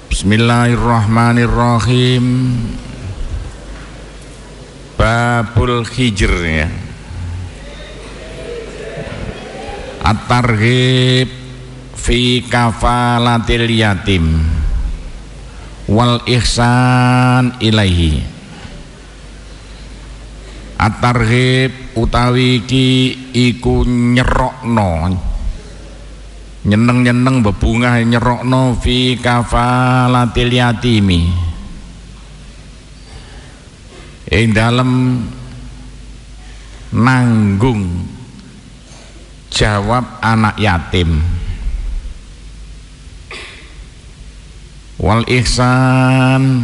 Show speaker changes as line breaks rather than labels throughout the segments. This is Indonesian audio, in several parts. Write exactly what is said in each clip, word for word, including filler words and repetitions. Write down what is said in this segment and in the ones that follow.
Bismillahirrahmanirrahim. Babul Hijr ya. At-targhib fi kafalatil yatim wal ihsan ilaihi. At-targhib utawi iki iku nyerokno, nyeneng-nyeneng bebungah nyerokno fi kafalatil yatimi, ing dalem nanggung jawab anak yatim, wal ihsan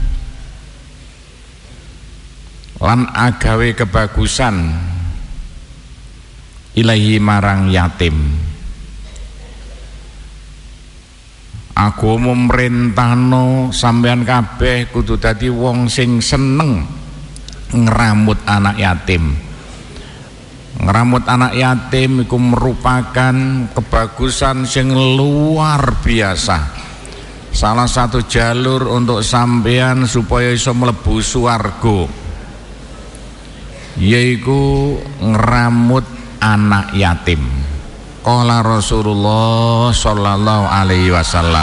lan agawe kebagusan ilahi marang yatim. Aku memerintahno sampean kabeh kudu dadi wong sing seneng ngeramut anak yatim. Ngeramut anak yatim iku merupakan kebagusan sing luar biasa. Salah satu jalur untuk sampean supaya iso mlebu swarga yaiku ngeramut anak yatim. Qala Rasulullah sallallahu alaihi wasallam,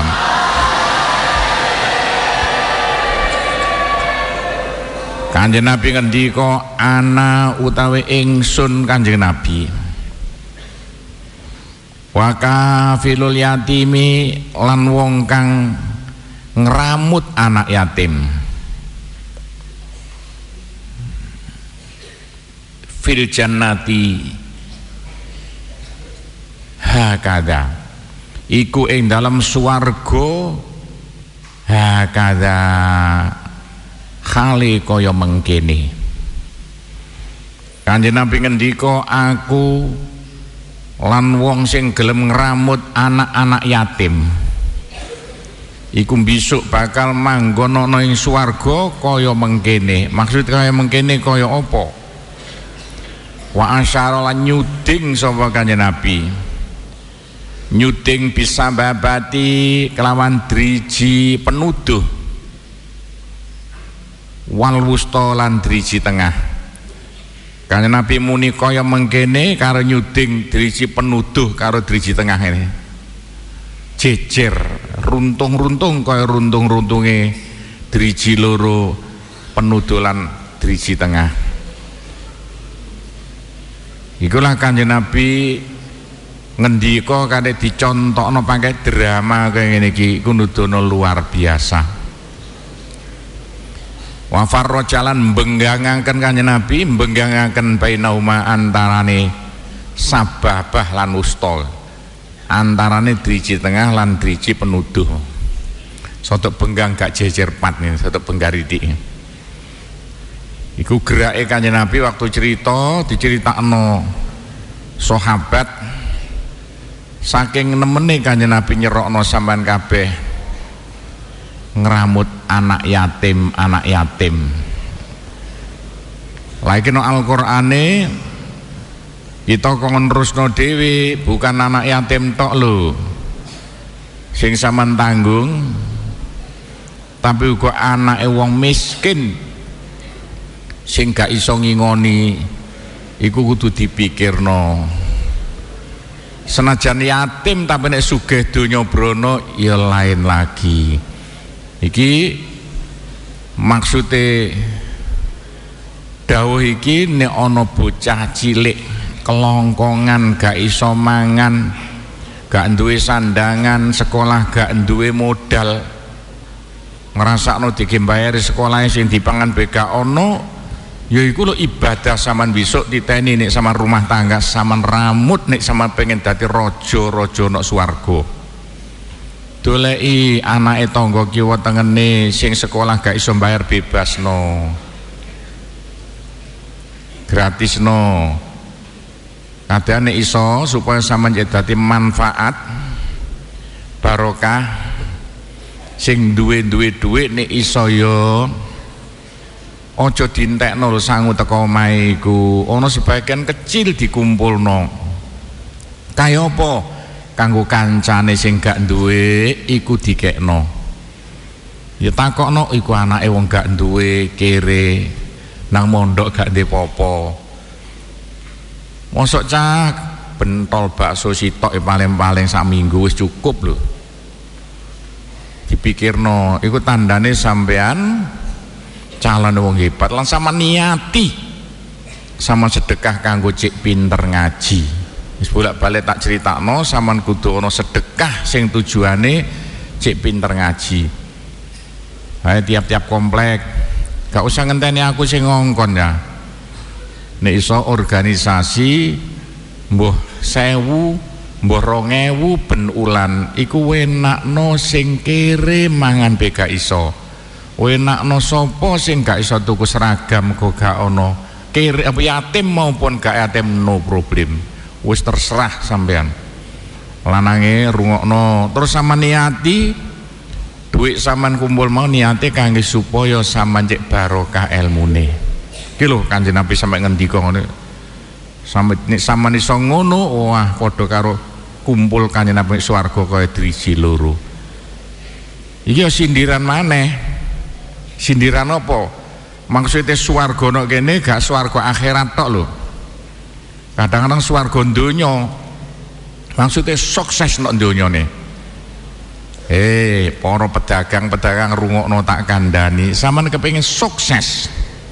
Kanjeng Nabi ngendika, ana utawi ingsun Kanjeng Nabi, wa kafilul yatimi lan wong kang ngramut anak yatim, fil jannati hakada iku ing dalam swarga hakada khali kaya mengkene. Kanjeng Nabi ngendika, aku lan wong sing gelem ngramut anak-anak yatim iku besok bakal manggon ana ing swarga kaya mengkene. Maksud kaya mengkene kaya apa? Wa asyara lan nyuding sapa Kanjeng Nabi, nyuding bisa babati kelawan driji penuduh, wal wusta lan driji tengah. Kanjeng Nabi muni kaya mengkene karo nyuding driji penuduh karo driji tengah ini jejer runtung-runtung kaya runtung-runtunge driji loro penuduh lan driji tengah. Ikulah Kanjeng Nabi ngendika kate dicontokno pakai drama kaya ngene iki iku nudono luar biasa. Wa farra jalan mbenggangaken Kanjeng Nabi, mbenggangaken bainauma antarane sababah lan usta, antarane driji tengah lan driji penuduh. Sotok benggang gak jejer pat nih, sotok benggaridik. Iku gerake Kanjeng Nabi waktu cerita diceritakno sahabat, saking nemene Kanjeng Nabi nyerokno sampean kabeh ngramut anak yatim, anak yatim. Lagi no Al-Qur'ane kita kok nerusno dhewe, bukan anak yatim tok lho sing sampean tanggung, tapi uga anake wong miskin sing gak iso ngingoni iku kudu dipikirno. Senajan yatim tapi nek sugih donya brana ya lain lagi. Iki maksude dawuh iki nek ana bocah cilik kelongkongan gak iso mangan, gak duwe sandangan, sekolah gak duwe modal, ngrasakno digembayari sekolah sing dipangan B K ono, ya iku lho ibadah saman besok diteni nek sama rumah tangga saman ramut nek sama pengen dadi raja-raja nek swarga. Doleki anake tangga kiwa tengene sing sekolah gak iso bayar bebas no, gratis no, kadane iso supaya saman dadi manfaat barokah. Sing duwe-duwe dhuwit nek iso ya aja dintekno lho sangu teko omahe iku, ana sebagian kecil dikumpulno. Kaya apa? Kanggo kancane sing gak duwe iku dikekno. Ya takokno iku anake wong gak duwe kere nang mondok gak ndek popo. Mosok cah bentol bakso sitok e paling-paling sak minggu wis cukup lho. Dipikirno iku tandane sampean calon wong hebat lan sama niati sama sedekah kanggo cek pinter ngaji. Wis bolak-balik tak critakno sampean kudu ana sedekah sing tujuane cek pinter ngaji. Hai tiap-tiap komplek gak usah ngenteni aku sing ngongkon ya. Nek iso organisasi mbuh sewu mbuh rong ewu ben ulan iku wenakno sing kere mangan be gak iso. Wenakno sapa sing gak iso tuku seragam kok gak ono kere apa yatim maupun gak yatim no problem. Wis terserah sampean. Lanange rungokno terus sama niati duit saman kumpul mau niate kangge supaya sampean cek barokah ilmune. Iki lho Kanjeng Nabi sampe ngendika ngene. Sampe nek sampean iso ngono wah padha karo kumpul Kanjeng Nabi swarga kaya driji loro. Iki ya sindiran maneh. Sindiran apa? Maksudnya swarga nok kene gak swarga akhirat tok lho. Kadang-kadang swarga donya. Maksudnya sukses nok donyane. Eh, para pedagang-pedagang rungokno tak kandhani, sampean kepengin sukses.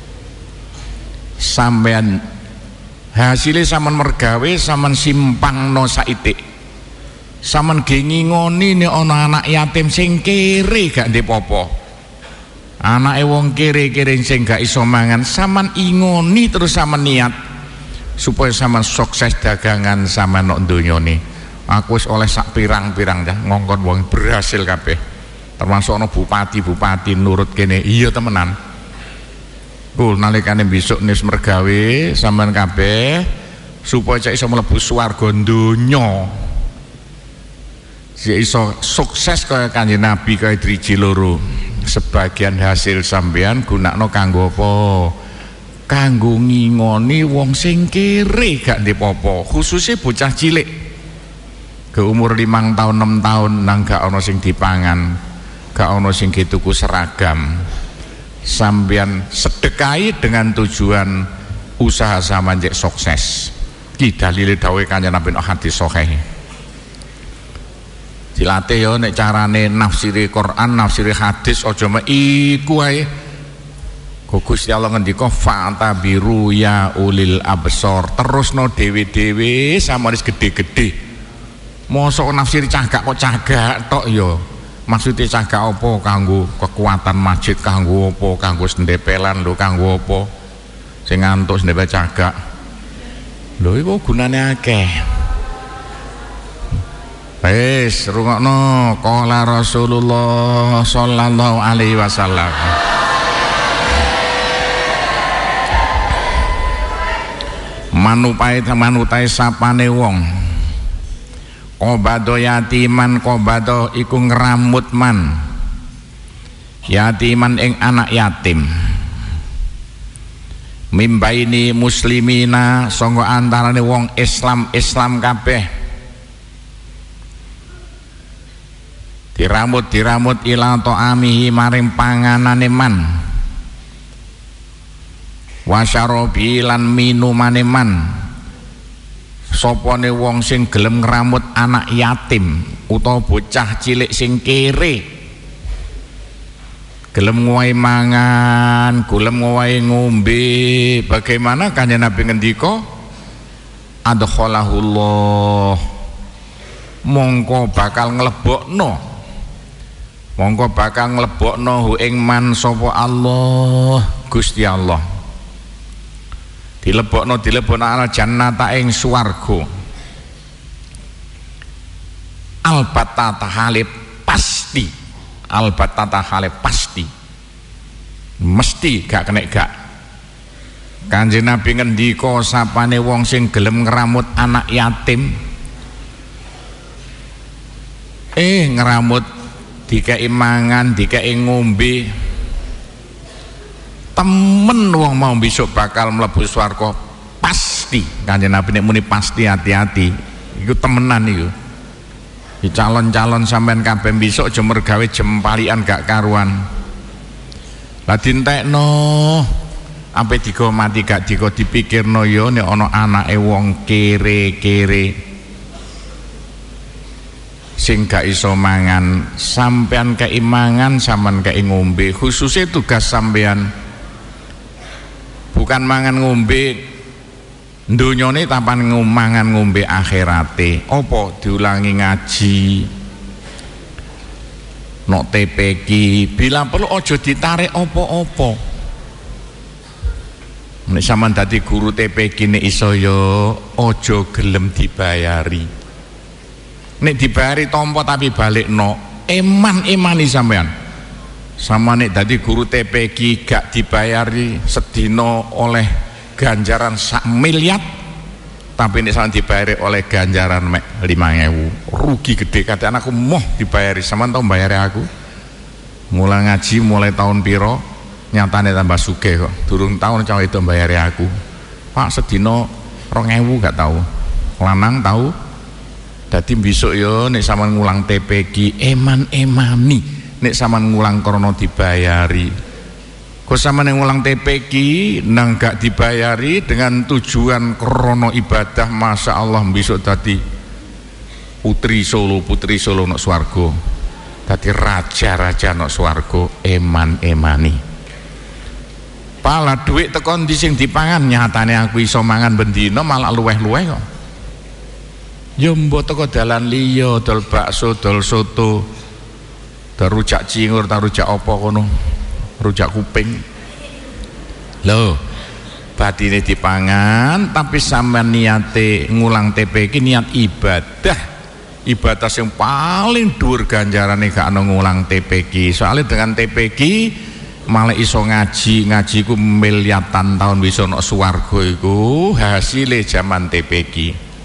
Sampean hasilnya sampean mergawe, sampean simpangno saitik. Sampean ge ngingoni nek ana anak yatim sing kere gak ndek popo. Anake wong kere-kere sing gak iso mangan, sampean ingoni terus sampean niat supaya sampean sukses dagangan sampean nok donyane. Aku wis oleh sak pirang-pirang dah ngongkon wong berhasil kabeh. Termasuk ana bupati-bupati nurut kene. Iya temenan. Kul nalikane besok nis mergawe sampean kabeh supaya cek iso mlebu swarga donya. Cek iso sukses kaya Kanjeng Nabi kaya driji loro. Sebagian hasil sampean gunakno kanggo apa? Kanggo ngingoni wong sing kere gak ndek apa, khususnya bocah cilik. Ke umur limang tahun enam tahun nang gak ono sing dipangan, gak ono sing tuku seragam. Sampeyan sedekahi dengan tujuan usaha sampeyan cek sukses. Ki dalile dawuh Kanjeng Nabi hadis sahih. Dilatih ya nek carane nafsiri Quran, nafsiri hadis aja mek iku ae. Gusti Allah ngendika fa'tabiru ya ulil absor. Terusno dhewe-dhewe sampeyan gede-gede. Mosok nafsir cagak kok cagak tok ya. Maksudnya cagak apa? Kanggo kekuatan masjid, kanggo apa? Kanggo sendepelan lho, kanggo apa? Sing ngantuk sendepel cagak. Lho iku gunane akeh. Wis rungokno qala Rasulullah sallallahu alaihi wasallam. Manupai manutai sapane wong Qobado yatiman, qobado iku ngeramut man yatiman ing anak yatim mimbaini muslimina sangga antarane wong Islam Islam kabeh diramut diramut ila ta'amihi maring panganane man wasyarobi lan minumane man. Sopone wong sing gelem ngramut anak yatim utawa bocah cilik sing kere, gelem ngowahi mangan, gelem ngowahi ngombe, bagaimana Kanjeng Nabi ngendika adkhalahullah mongko bakal nglebokno mongko bakal nglebokno hu ing man sapa Allah Gusti Allah. Dilebokno dilebokno al jannata ing swarga. Albatta tahale pasti, albatta tahale pasti. Mesti gak kena gak. Kanjeng Nabi ngendika sapane wong sing gelem ngramut anak yatim eh ngramut dikei mangan, dikei ngombe, temen wong mau besok bakal mlebu swarga pasti. Kanjeng Nabi nek muni pasti, hati-hati iku temenan iku. Di calon-calon sampean kabeh besok aja mergawe jempalian gak karuan. Lah dintekno ampe digo mati gak digo dipikirno ya nek ana anake wong kere-kere sing gak iso mangan, sampean keimangan sampean kei ngombe. Khususnya tugas sampean bukan mangan ngombe donyane tapan mangan ngombe akhirate. Apa diulangi ngaji nok T P Q, bila perlu ojo ditarik apa-apa. Nek sampean dadi guru T P Q nek iso ya ojo gelem dibayari. Nek dibayari tompo tapi balik no eman-emani sampean. Sama nek dadi guru T P Q gak dibayari sedino oleh ganjaran sak miliar, tapi nek sampean dibayari oleh ganjaran mek lima ewu, rugi gede. Kate anakku moh dibayari, sampean tau bayari aku mulai ngaji mulai tahun piro nyatane tambah sugih kok, durung tahun cowok itu bayari aku Pak sedino rong ewu gak tahu, lanang tahu. Dadi besok yo nek sampean ngulang T P Q eman-emani, nek sampean ngulang krana dibayari. Kok sampean ngulang T P Q nang gak dibayari dengan tujuan krana ibadah, masya Allah besok dadi putri Solo, putri Solo nok swarga. Dadi raja-raja nok swarga eman-emani. Pala duit tekon ndi sing dipangan, nyatane aku iso mangan bendina malah luweh-luweh kok. Ya mbok teko dalan liya dol bakso, dol soto, dol rujak cingur, ta rujak apa kono, rujak kuping. Lho, batine dipangan tapi sampean niate ngulang T P Q niat ibadah. Ibadah yang paling dhuwur ganjarane gak ana ngulang T P Q. Soalnya dengan T P Q malah iso ngaji, ngaji ku miliatan tahun bisa nok swarga iku hasile zaman T P Q.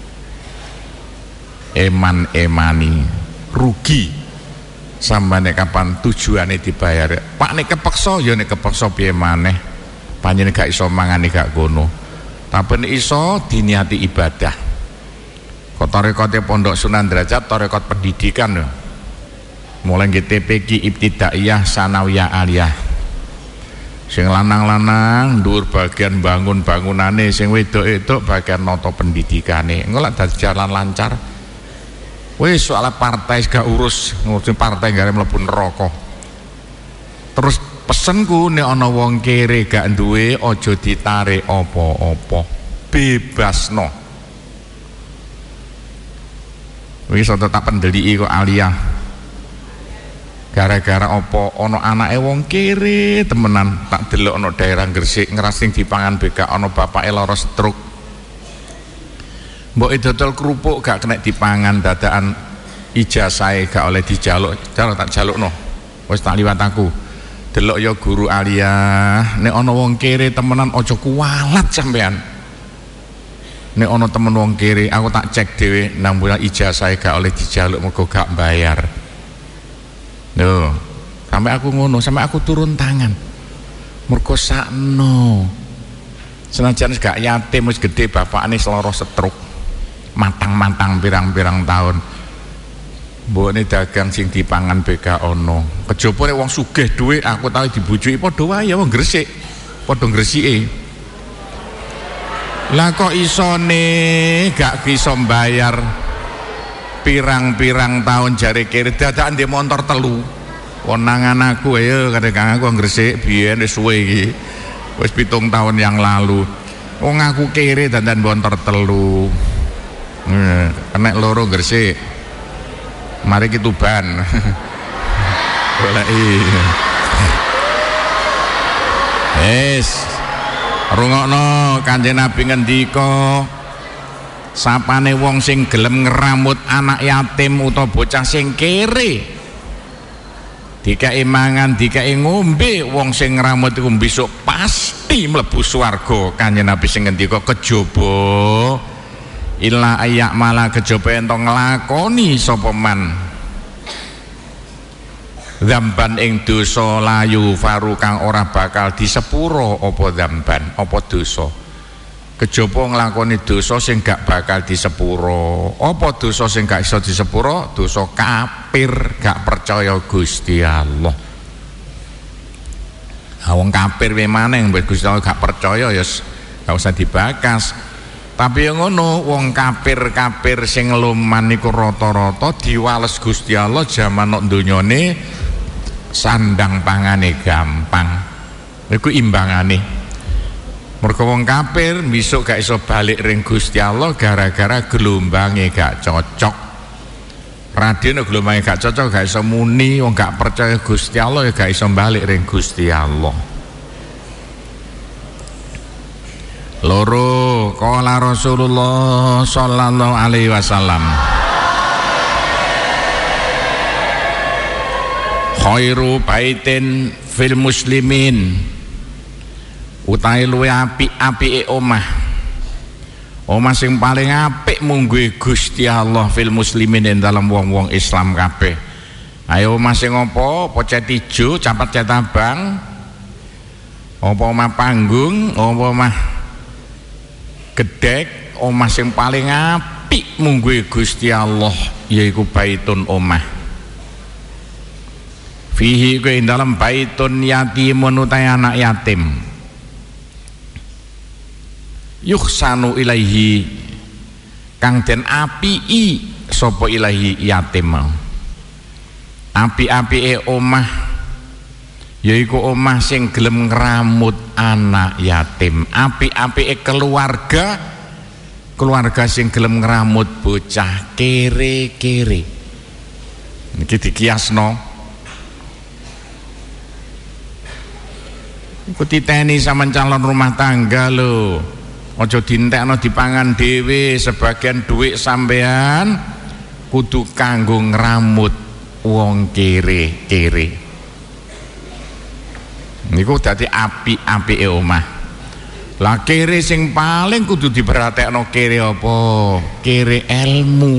Eman-emani rugi sampeyan kapan tujuane dibayar. Pak nek kepeksa ya nek kepeksa piye maneh, panjenengan gak iso mangane gak kono, tapi nek iso diniati ibadah. Kok tarekote Pondok Sunan Derajat tarekot pendidikan lho, mulai nggih T P Q ibtidaiyah sanawiyah aliyah, sing lanang-lanang dhuwur bagian bangun bangunane, sing wedok-wedok bagian nata pendidikane. Engko lak dadi jalan lancar. Wis soal partai gak urus, ngurusin partai gak mlebu neraka. Terus pesenku nek ana wong kere gak duwe aja ditarik apa-apa, bebasno. Wis tetap pendeliki kok aliyah. Gara-gara apa ana anake wong kere temenan, tak delok ana daerah Gresik ngrasing dipangan B K ana bapake lara stroke. Mbok dodol kerupuk gak kena dipangan, dadakan ijazahe gak oleh dijaluk, jaluk tak jalukno. Wis tak liwat aku. Delok ya guru aliyah, nek ana wong kere temenan aja kuwalat sampean. Nek ana temen wong kere, aku tak cek dhewe nang bulan ijazahe gak oleh dijaluk mergo gak bayar. Lho, sampai aku ngono, sampai aku turun tangan. Mergo sakno. Senajan gak yatim wis gedhe bapakne lara stroke. Matang-matang pirang-pirang tahun, mbokne dagang sing dipangan B K ono. Kejaba nek wong sugih dhuwit, aku tau dibujuki padha wae wong Gresik, padha Gresike. Lah kok isone gak bisa bayar pirang-pirang tahun jare kiri dadakan di motor telu. Konangan aku ayo kadang aku Gresik biyen wis suwe iki. Wis pitung tahun yang lalu. Wong aku kiri dandan motor telu. Kena loro Gresik, mari kita ban. Goleki. Wis rungokno Kanjeng Nabi ngendika, sapane wong sing gelem ngeramut anak yatim utawa bocah sing kere, dikai mangan, dikai ngombe, wong sing ngeramut iku besok pasti mlebu swarga. Kanjeng Nabi sing ngendika kejaba illa ayak malah kejaba ento nglakoni sapa man dzamban ing dosa layu faru kang ora bakal disepuro apa dzamban apa dosa. Kejaba nglakoni dosa sing gak bakal disepuro. Apa dosa sing gak iso disepuro? Dosa kafir, gak percaya Gusti Allah. wong kafir memane yang Gusti Allah gak percaya ya gak usah dibakas. Tapi yang ngono wong kafir-kafir sing luman niku rata-rata diwales Gusti Allah jaman nok donyane sandang pangane gampang. Iku imbangane. Mergo wong kafir besok gak iso balik ring Gusti Allah gara-gara gelombange gak cocok. Radine gelombange gak cocok gak iso muni, wong gak percaya Gusti Allah ya gak iso balik ring Gusti Allah. Loro qala Rasulullah sallallahu alaihi wasallam khairu baitin fil muslimin utahe luwih apik-apike omah omah sing paling apik mungguhe Gusti Allah fil muslimin ing dalam wong-wong Islam kabeh. Ayo omah sing apa? Apa cet ijo, capat cet abang, apa omah panggung, apa omah gedek, omah sing paling apik mungguhe Gusti Allah yaiku baitun omah. Fihi ku ing dalam baitun yatimun utai anak yatim. Yuhsanu ilaihi kang den apiki sapa ilahi yatim. Api-apike omah yaiku omah sing gelem ngramut anak yatim. Apik-apike keluarga keluarga sing gelem ngramut bocah kere-kere. Niki dikiasno. Iku titeni sampean calon rumah tangga lho. Aja dintekno dipangan dhewe, sebagian duit sampean kudu kanggo ngramut wong kere-kere. Niku dadi api-apike omah. Lah kere sing paling kudu diperhatekno kere apa? Kere ilmu.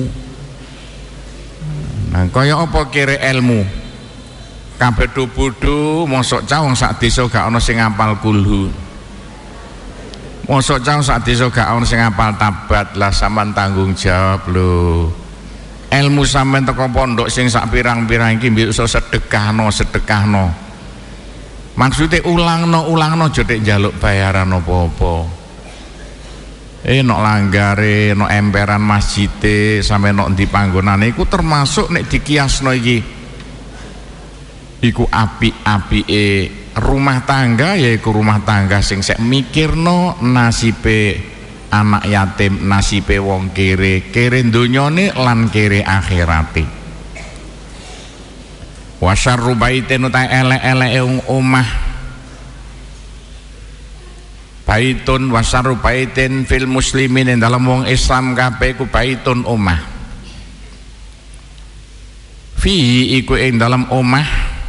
Nah, kaya apa kere ilmu? Kabeh do bodho, mosok cah wong sak desa gak ana sing ngapal kulhu. Mosok cah sak desa gak ana sing ngapal tabat. Lah sampean tanggung jawab lho. Ilmu sampean teko pondok sing sak pirang-pirang iki mbok iso sedekahno, sedekahno. Maksudnya ulangno ulangno jodek jaluk bayaran apa-apa. Eh nok langgare, nok emperan masjide sampai nok di panggonane iku termasuk nek dikiasno iki. Iku apik-apike rumah tangga yaiku rumah tangga sing sek mikirno nasibe anak yatim, nasibe wong kere, kere donyane lan kere akhirate. Wasyarru baitin utai elek-elek omah baitun wasyarru baitin fil muslimin ing dalam wong Islam kabeh ku baitun omah. Fi iku ing dalam omah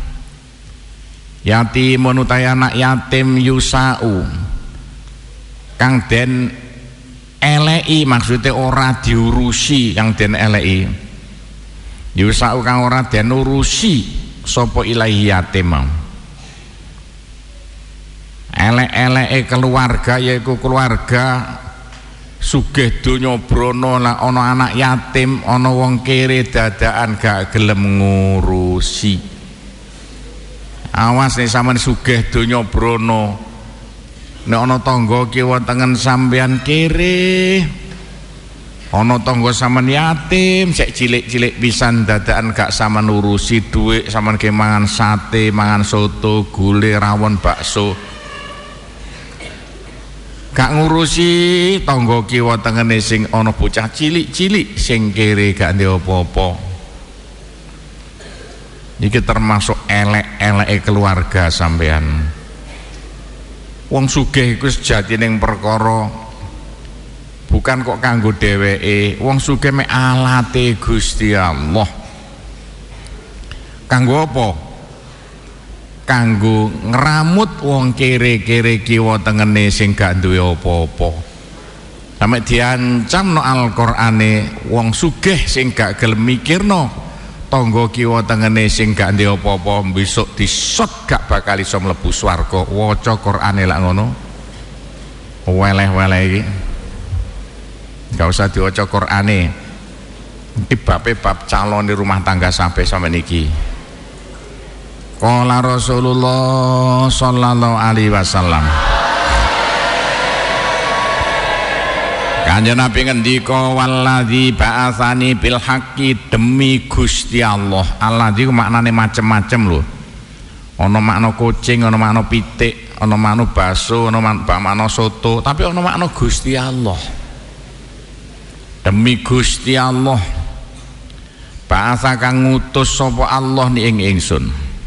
yatimun utai anak yatim yusau kang den eleki, maksudnya ora diurusi, kang den eleki. Yusau kang ora den urusi sapa ilahi yatim. Elek-eleke keluarga yaiku keluarga sugih donya brana lah ana anak yatim, ana wong kere dadakan gak gelem ngurusi. Awas nek sampean sugih donya brana, nek ana tangga kiwa tengen sampean kere, ana tangga sampean yatim sek cilik-cilik pisan dadakan gak sampean urusi dhuwit, sampean ke mangan sate, mangan soto, gule, rawon, bakso. Gak ngurusi tangga kiwa tengene sing ana bocah cilik-cilik sing kere gak ndek apa-apa. Iki termasuk elek-eleke keluarga sampean. Wong sugih iku sejatine perkara bukan kok kanggo dheweke, wong sugih mek alate Gusti Allah. Kanggo apa? Kanggo ngramut wong kere-kere kiwa tengene sing gak duwe apa-apa. Sampe diancam no Al-Qur'ane wong sugih sing gak gelem mikirno tangga kiwa tengene sing gak duwe apa-apa besok disot gak bakal iso mlebu swarga. Waca Qur'ane lak ngono. Weleh-weleh iki. Gak usah diwaca Qur'ane. Iki babe bab calon di rumah tangga sampai sampai niki. Qala Rasulullah sallallahu alaihi wasallam. Kanjeng Nabi ngendika waladzi ba'atsani bil haqqi, demi Gusti Allah. Alladzi maknane macem-macem lho. Ana makna kucing, ana makna pitik, ana makna baso, ana makna soto, tapi ana makna Gusti Allah. Demi Gusti Allah ba'atsa kang ngutus sapa Allah ni ing ingsun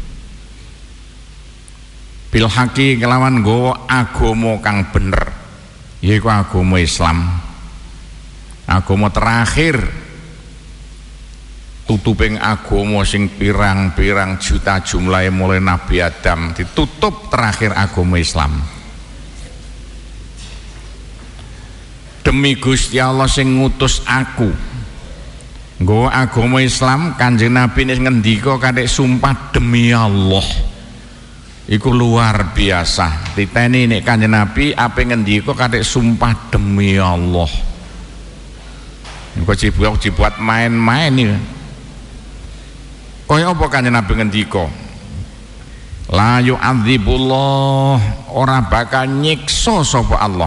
bil haqqi kelawan nggawa agama kang bener, yaiku agama Islam, agama terakhir tutuping agama sing pirang-pirang juta jumlahe mulai Nabi Adam ditutup terakhir agama Islam. Demi Gusti Allah sing ngutus aku nggawa agama Islam, Kanjeng Nabi nek ngendika kadek sumpah demi Allah iku luar biasa. Titeni nek Kanjeng Nabi ape ngendika kadek sumpah demi Allah. Engko dibuat dibuat main-main iki. Kaya apa Kanjeng Nabi ngendika? La yu'adzibullah, ora bakal nyiksa sapa Allah.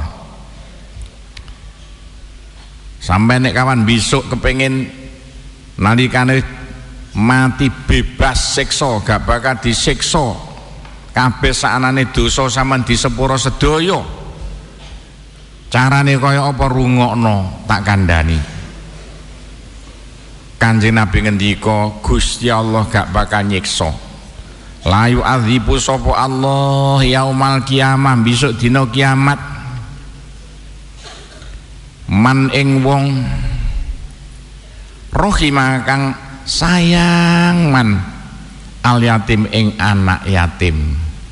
Sampai nek kawan besok kepengin nalikane mati bebas siksa, gak bakal disiksa kabeh saanane dosa sampean di sepuro sedaya. Carane kaya apa rungokno tak kandhani. Kanjeng Nabi ngendika Gusti Allah gak bakal nyiksa. La yu'adzibu sapa Allah yaumal kiamah, besok dina kiamat, man ing wong rohima kang sayang man al yatim ing anak yatim.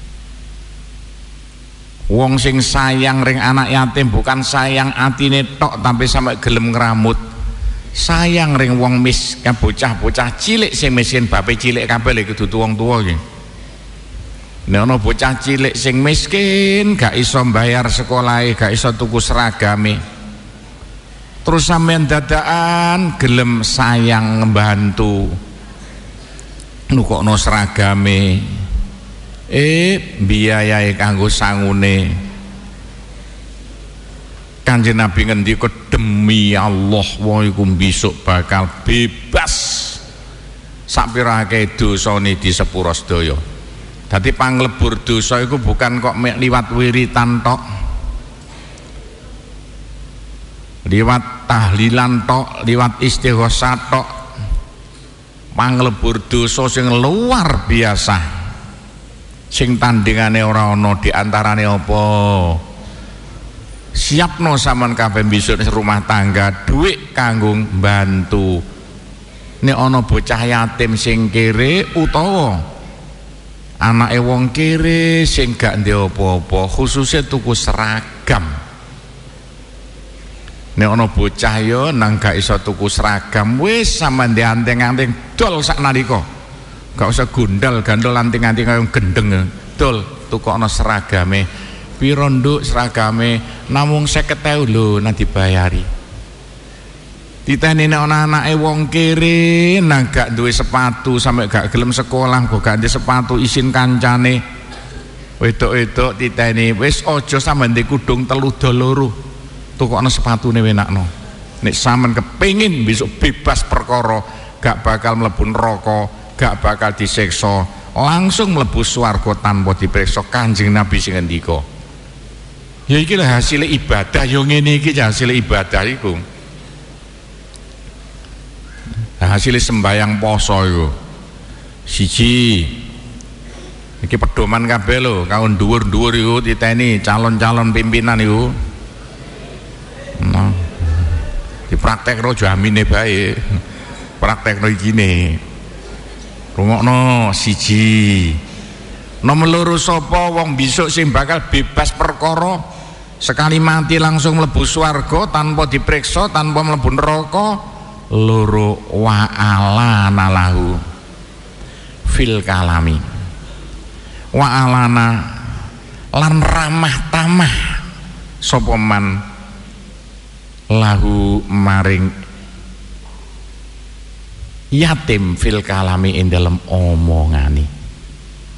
Wong sing sayang ring anak yatim bukan sayang atine tok tapi sampai gelem ngramut. Sayang ring wong mis ka bocah-bocah cilik sing miskin, bape cilik kabeh lek kudu wong tuwa iki. Nek ana bocah cilik sing miskin gak iso mbayar sekolahe, gak iso tuku seragame, terus sampean dadakan gelem sayang ngebantu nukokno seragame, eh biayae kanggo sangune. Kanjeng Nabi ngendika demi Allah wong iku besok bakal bebas sapirake dosane di sepuro sedaya. Dadi panglebur dosa iku bukan kok mek liwat wiritan tok, liwat tahlilan tok, liwat istighosah tok. Panglebur dosa sing luar biasa sing tandingane ora ana di antarane apa? Siapno sampean kabeh besok rumah tangga dhuwit kanggo bantu. Nek ana bocah yatim sing kere utawa anake wong kere sing gak ndek apa-apa, khususnya tuku seragam. Nek ana bocah yo nang gak iso tuku seragam, wis sampean dianteng-anteng dol sak nalika. Gak usah gundal gandol anting-anting kaya gendeng. Dol tukokno seragame. Piro nduk seragame? Namung seket ewu lho nang dibayari. Diteni nek ana anake wong kere nang gak duwe sepatu sampe gak gelem sekolah, kok gak duwe sepatu isin kancane. Wedok-wedok titeni wis aja sampean ndek kudung telu dol loro. Tukokno sepatune wenakno. Nek sampean kepengin besok bebas perkara, gak bakal mlebu neraka, gak bakal disiksa, langsung mlebu swarga tanpa diperiksa. Kanjeng Nabi sing ngendika. Ya iki lho hasil ibadah, yo ngene iki hasil ibadah iku. Hasil sembayang poso iku. Siji. Iki pedoman kabeh lho, kaun dhuwur-dhuwur iku titeni calon-calon pimpinan iku. Nah, dipraktekno jamine bae. Praktekno ikine. Rungokno siji. Nomor loro sapa wong besok sing bakal bebas perkara, sekali mati langsung mlebu swarga tanpa diperiksa, tanpa mlebu neraka. Loro wa'alana lahu fil kalami, wa'alana lan ramah tamah sapa man lahu maring yatim fil kalami ing dalem omongane.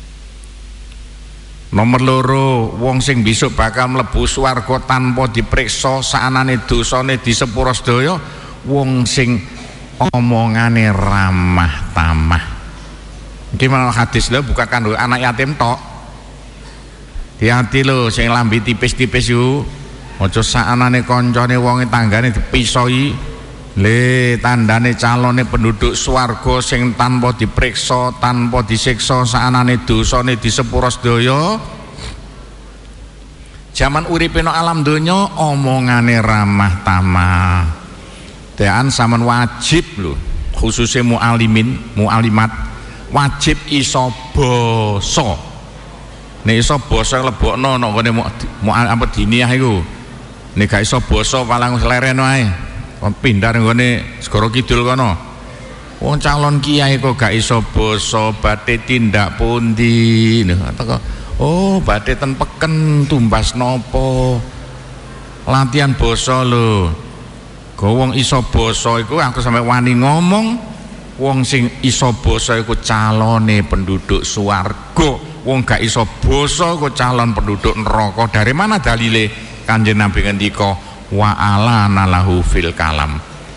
Nomor loro, wong sing besok bakal mlebu swarga tanpa dipriksa saanane dosane disepuro sedaya, wong sing omongane ramah tamah. Iki malah hadis lho, bukan kanggo anak yatim tok. Hati-hati lho sing lambi tipis-tipis yu. Aja saanane kancane wonge tanggane dipisoi. Le tandane calone penduduk swarga sing tanpa dipriksa, tanpa disiksa saanane dosane disepuro sedaya. Zaman uripe nang alam donya omongane ramah tamah. Dean sampean wajib lho, khususnya mualimin, mualimat wajib iso basa. Nek iso basa lebokno nang ngene mu apa diniyah iku. Nek gak iso basa palang leren wae. Kon pindah nggone segara kidul kono. Wong calon kiai kok gak iso basa, badhe tindak pundi? Oh, badhe ten peken tumbas nopo? Latihan basa lho. Go wong iso basa iku aku sampe wani ngomong, wong sing iso basa iku calone penduduk swarga. Wong gak iso basa iku calon penduduk neraka. Dari mana dalile? Kanjeng Nabi ngendika wa ala nalahu fil kalam.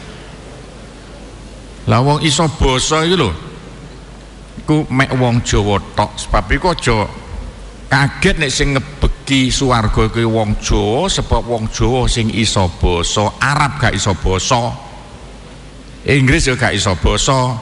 Lah wong iso basa iki lho iku mek wong Jawa tok. Sebab iku aja kaget nek sing ngebeki swarga kuwi wong Jawa, sebab wong Jawa sing iso basa, Arab gak iso basa, Inggris yo gak iso basa.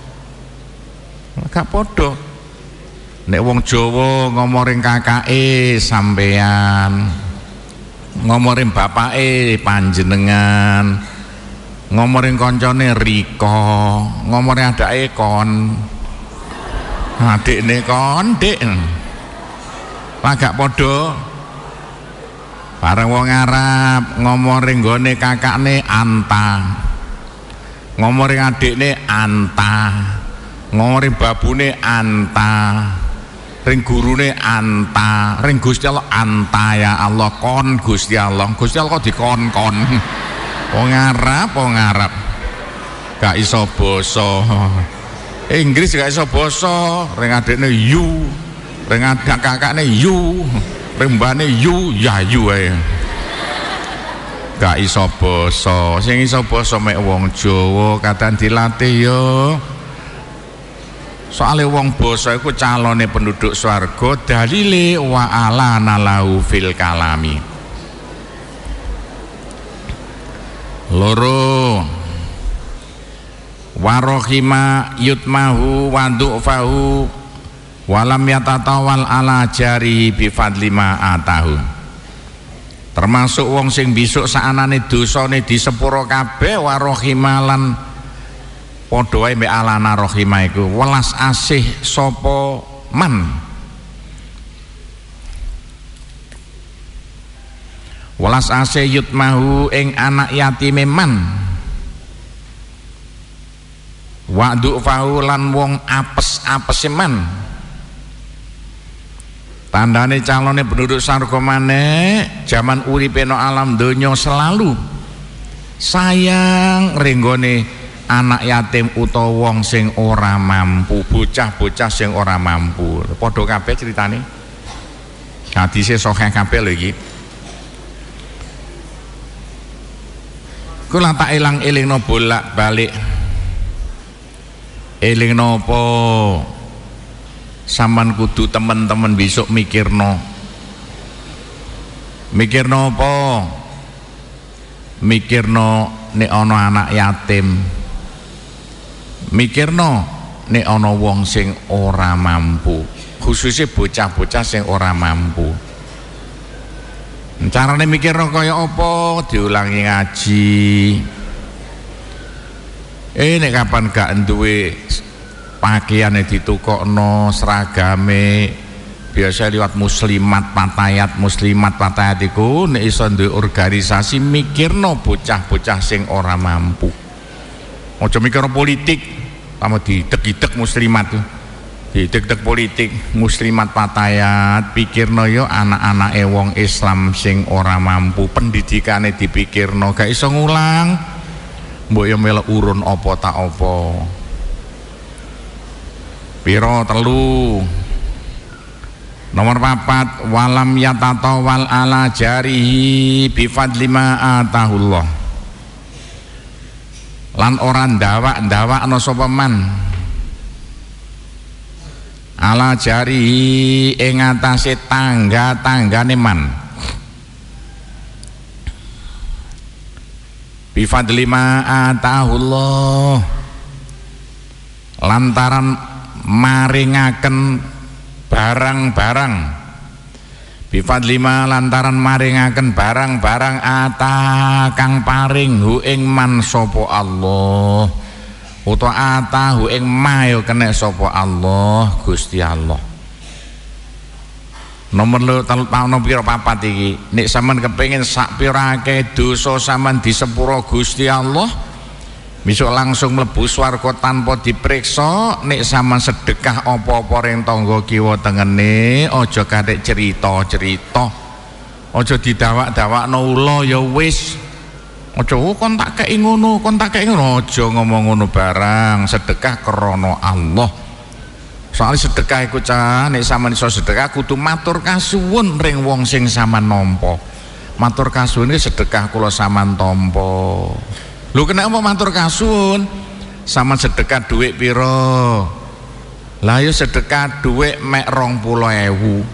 Gak padha. Nek wong Jawa ngomong kakake sampean, ngomorin bapake panjenengan, ngomorin koncone Riko, ngomorin adake kon, adikne kon, dik. Agak podo. Bareng wong Arab ngomorin nggone kakakne Anta, ngomorin adikne Anta, ngomorin babune Anta, ring gurune Anta, ring Gusti Allah Anta ya Allah, kon Gusti Allah, Gusti Allah kok dikon-kon. Wong Arab, wong Arab gak iso basa. Inggris gak iso basa, ring adikne you, ring adik kakakne you, ring mbane you, ya you ae. Gak iso basa, sing iso basa mek wong Jawa, kadang dilatih yo. Soale wong basa iku calone penduduk swarga, dalile wa ala nalahu fil kalami. Loro, warohima yutmahu wa du'fahu walam yatatawal ala jari bifadli ma atahu. Termasuk wong sing bisuk saanane dosane disepuro kabeh, warohima lan padha wae mbek alana rohima iku welas asih sapa man, welas asih yutmahu ing anak yatime man, wa du'fahu lan wong apes-apese man. Tandane calone penduduk sarga maneh jaman uripe no alam donya selalu sayang renggone anak yatim utawa wong sing ora mampu, bocah-bocah sing ora mampu. Padha kabeh critane. Hadise sahih kabeh lho iki. Kula tak elang-elingno bolak-balik. Elingno apa? Sampeyan kudu temen-temen besok mikirno. Mikirno apa? Mikirno nek ana anak yatim. Mikirno nek ana wong sing ora mampu, khususnya bocah-bocah sing ora mampu. Carane mikirno kaya apa? Diulangi ngaji. Eh nek kapan gak duwe pakaiane ditukokno, seragame biasa liwat muslimat patayat, muslimat patayat iku nek iso duwe organisasi, mikirno bocah-bocah sing ora mampu. Aja mikir politik, sama didek-idek muslimat tuh, didek-idek politik, muslimat patayat, pikirno yo anak-anake wong Islam sing ora mampu, pendidikane dipikirno, gak iso ngulang, mbok yo melok urun apa tak apa. Piro telu Nomor papat, walam yatatawal ala jarihi bifadli ma atahullah. Lan orang ndawak-ndawak no sapa man ala jarihi ing atase tangga-tanggane man bifadli ma atahullah, lantaran maringaken barang-barang bifadli ma lantaran maringaken barang-barang ata kang paring hu ing man sapa Allah, utawa ata hu ing ma yo kena sapa Allah Gusti Allah. Nomor lu talut tahun pira papat iki, nek sampean kepengin sak pira akeh dosa sampean disepuro Gusti Allah, besok langsung mlebu swarga tanpa diperiksa. Nek sampean sedekah apa-apa ring tangga kiwa tengene, aja kathik cerita-cerita, aja didawak-dawakno ula ya wis. Aja kon tak kei ngono, kon tak kei ngono, aja ngomong ngono barang. Sedekah krana Allah. Soalnya sedekah iku cah, nek sampean iso sedekah kudu matur kasuwun ring wong sing sampean nampa. Matur kasuwun iki sedekah kula sampean tampa. Lho kenapa matur kasuwun? Sampean sedekah dhuwit pira? Lah ya sedekah dhuwit mek rong puluh ewu.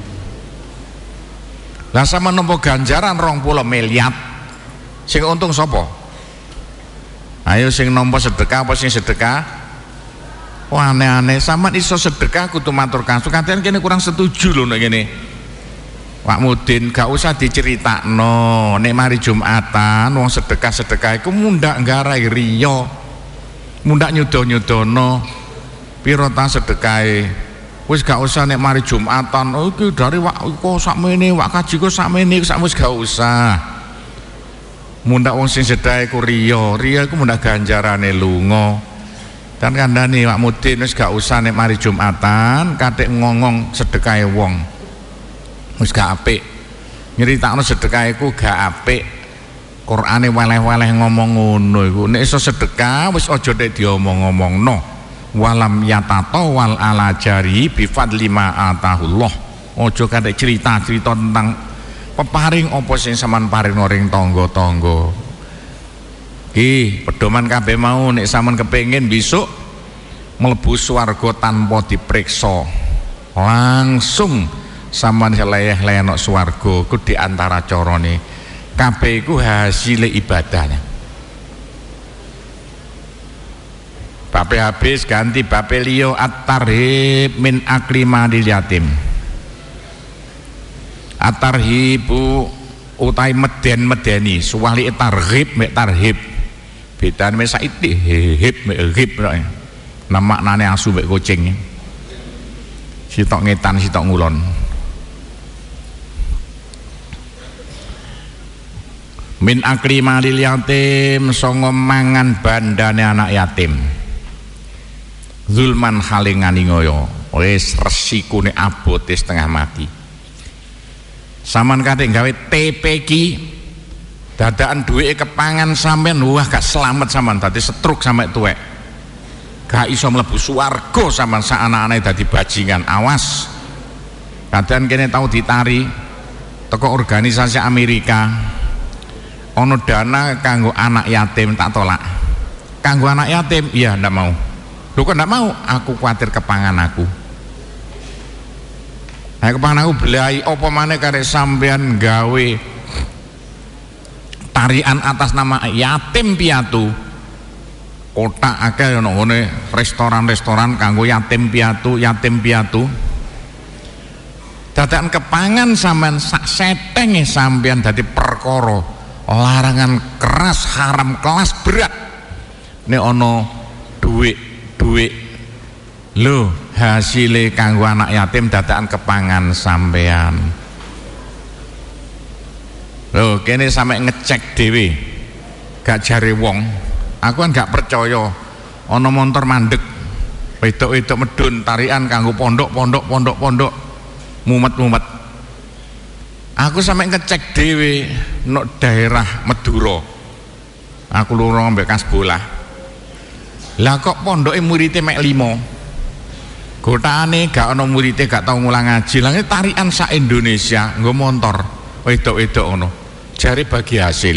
Lah sampean nampa ganjaran rong puluh miliar. Sing untung sapa? Ayo sing nampa sedekah apa sing sedekah? Wah aneh-aneh, sampean iso sedekah kudu matur kasuwun. Kadang kene kurang setuju lho nek kene. Pak Mudin gak usah diceritakno, nek mari Jumatan wong sedekah-sedekah iku mundak nggarai riya. Mundak nyuda-nyudana. Pira ta sedekahe? Wis gak usah nek mari Jumatan, oh iki dari wak kok sakmene, wak kaji kok sakmene, sak wis gak usah. Mundak wong sing sedekah iku riya, riya iku mundak ganjarane lunga. Dan kandhane Pak Mudin wis gak usah nek mari Jumatan kathik ngongong sedekahe wong. Wis gak apik. Nyeritakno sedekah iku gak apik. Qur'ane weleh-weleh ngomong ngono iku. Nek iso sedekah wis aja nek diomong-omongno. Walam yatatawal ala jari bifadli ma atahullah. Aja kathik cerita-cerita tentang peparing apa sing sampean paring ring tangga-tangga. Ki pedoman kabeh mau nek sampean kepengin besok mlebu swarga tanpa diperiksa, langsung sampean seleyeh-leyeh nok swarga. Ku di antara carane kabeh iku hasil ibadahnya. Bape habis ganti bape liyo at-tarhib min akli malil yatim. At-tarhibu utai meden-medeni, suwali tarhib mek tarhib. Bedane mek saiki hib mek hib nek. Nama maknane asu mek kucing. Sitok ngetan sitok ngulon. Min akli malil yatim, songo mangan bandane anak yatim. Zulman halingani ngoyo, wis resikune abote setengah mati. Saman kathik gawe T P K dadakan duwike kepangan sampean, wah gak selamat sampean dadi setruk sampe tuwek. Gak iso mlebu swarga sampean sak anak-anake dadi bajingan. Awas. Kadang kene tau ditari teko organisasi Amerika. Ono dana kanggo anak yatim, tak tolak. Kanggo anak yatim, iya ndak mau. Lho kok ndak mau? Aku kuatir kepangan aku. Nah, kepangan aku belai apa maneh karek sampean gawe tarian atas nama yatim piatu. Kotak akeh ono ngene restoran-restoran kanggo yatim piatu, yatim piatu. Dadakan kepangan sampean sak setenge sampean dadi perkara larangan keras, haram kelas berat. Nek ono duit-duit lho hasilnya kanggo anak yatim dadakan kepangan sampean. Lho kene sampe ngecek dhewe gak jare wong. Aku kan gak percaya ana montor mandek wedok-wedok medun tarian kanggo pondok-pondok pondok-pondok mumet-mumet. Aku sampe ngecek dhewe nok daerah Madura. Aku lurung ambek Kasbolah. Lah kok pondoke muridé mek lima. Gotaane gak ana muridé gak tau ngulang ngaji. Lah tarian sak Indonesia nggo montor wedok-wedok ngono. Jare bagi hasil.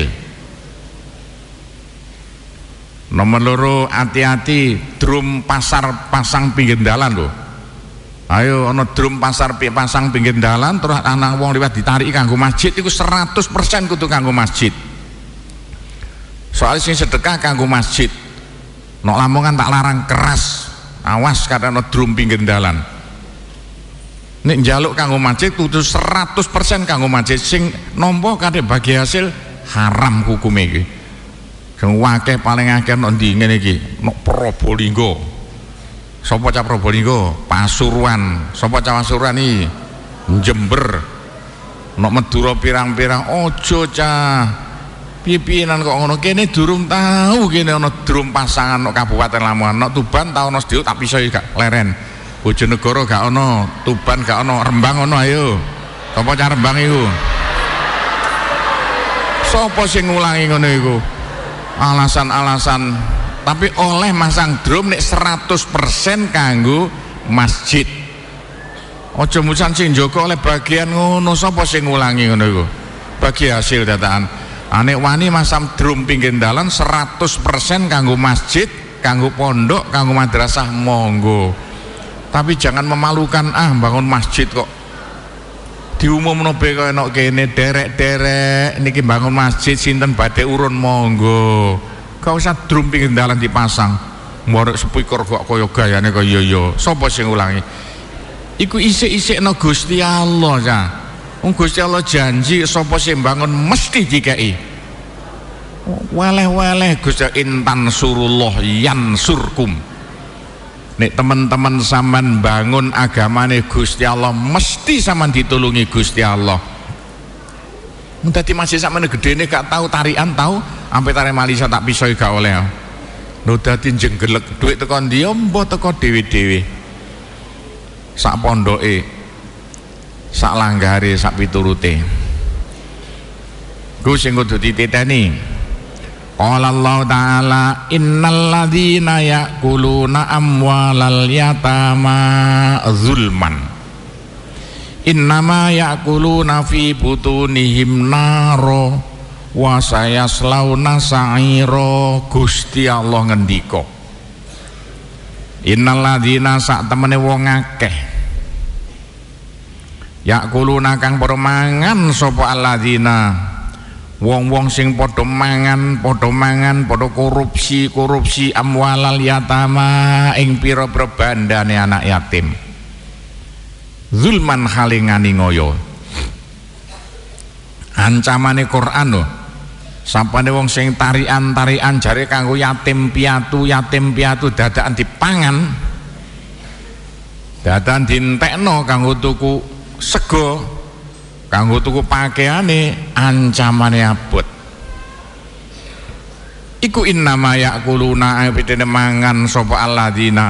Nomor loro, hati-hati drum pasar pasang pinggir dalan lho. Ayo ana drum pasar pasang pinggir dalan terus anak wong liwat ditarik kanggo masjid iku seratus persen kudu kanggo masjid. Soal sing sedekah kanggo masjid. Nok Lamongan tak larang keras. Awas karena drum pinggir dalan. Nek njaluk kanggo masjid kudu seratus persen kanggo masjid. Sing nampa kadhe bagi hasil haram hukume iki. Sing akeh paling akeh nok ndi ngene iki, nok Probolinggo. Sapa cah Probolinggo? Pasuruan. Sapa cah Pasuruan iki? Jember. Nok Madura pirang-pirang ojo cah. Piye-piyenan kok ngono kene durung tahu kene ana drum pasangan nok Kabupaten Lamongan. Nok Tuban tau ono sedhek tak pisau gak leren. Bojonegoro gak ono, Tuban gak ono, Rembang ono ayo. Sapa cah Rembang iku? Sapa sing ngulangi ngono iku? Alasan-alasan tapi oleh masang drum nek seratus persen kanggo masjid. Aja musan sing njogo oleh bagian ngono, sapa sing ngulangi ngono iku? Bagi hasil datakan. Anek wani masang drum pinggir dalan seratus persen kanggo masjid, kanggo pondok, kanggo madrasah monggo. Tapi jangan memalukan ah bangun masjid kok diumumno be koyo enak kene derek-derek niki bangun masjid sinten badhe urun monggo. Gak usah drum pinggir dalan dipasang. Morek speaker kok kaya gayane kaya ya. Sapa sing ulangi? Iku isik-isikno Gusti Allah ya. Wong Gusti Allah janji sapa sing bangun mesti dikeki. Weleh-weleh Gusti intan surullah yansurkum. Nek teman-teman sampean bangun agamane Gusti Allah mesti sampean ditulungi Gusti Allah. Mun dadi masih sakmene gedene gak tahu tarian tahu ampe tari Malaysia tak pisoi gak oleh. Lho dadi jenggelek dhuwit teko ndi mbah teko dhewe-dhewe. Sak pondoke, sak langgare, sak piturute. Ku sing kudu dititeni. Qala Allah Ta'ala innal ladzina ya'kuluna amwalal yatama zulman innama ya'kuluna fi butunihim naro wa sayaslawna sa'ira. Gusti Allah ngendika innal ladzina sak temene wong akeh ya'kuluna kang para mangan sapa alladzina wong-wong sing padha mangan, padha mangan, padha korupsi, korupsi amwalal yatama ing pira-pira bandane anak yatim. Zulman halingani ngoyo. Ancamane Quran lho. Sapane wong sing tarian-tarian jare kanggo yatim piatu, yatim piatu dadakan dipangan. Dadakan dientekno kanggo tuku sego. Kanggo tuku pakaiane ancamane abot. Iku innama ya'kuluna abidene mangan sapa alladzina.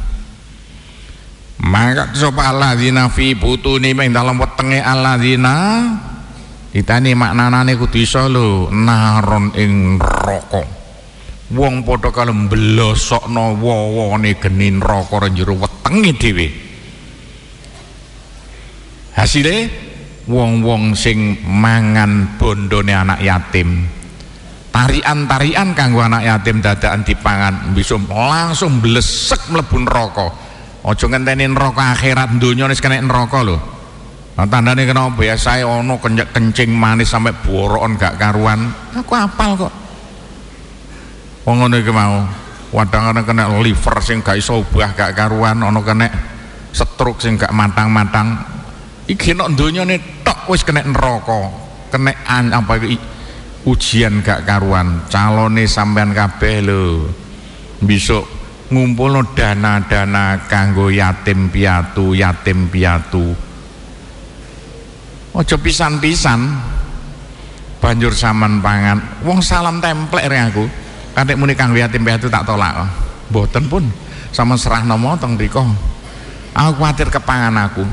Mangkat sapa alladzina fi butuni ing dalem wetenge alladzina. Ditani maknanane kudu iso lho naron ing neraka. Wong padha karo mblosokno wowone geni neraka njero wetenge dhewe. Hasile wong-wong sing mangan bondone anak yatim, tarian-tarian kanggo anak yatim dadakan dipangan bisa langsung blesek mlebu neraka. Aja ngenteni neraka akhirat, donya wis kena neraka lho. Nah, tandane kena biasae ana kencing kencing manis sampai borokan gak karuan. Aku apal kok. Wong ngono iki mau, kadang-kadang kena liver sing gak iso obah gak karuan, ana kena stroke sing gak matang-matang. Iki nek donyane tok wis kena neraka, kena apa iki ujian gak karuan. Calone sampean kabeh lho. Besok ngumpulno dana-dana kanggo yatim piatu, yatim piatu. Aja pisan-pisan banjur sampean pangan. Wong salam templek rek aku. Katik muni kanggo yatim piatu tak tolak. Mboten pun. Sama serah nomo teng mriko. Aku kuwatir kepangan aku.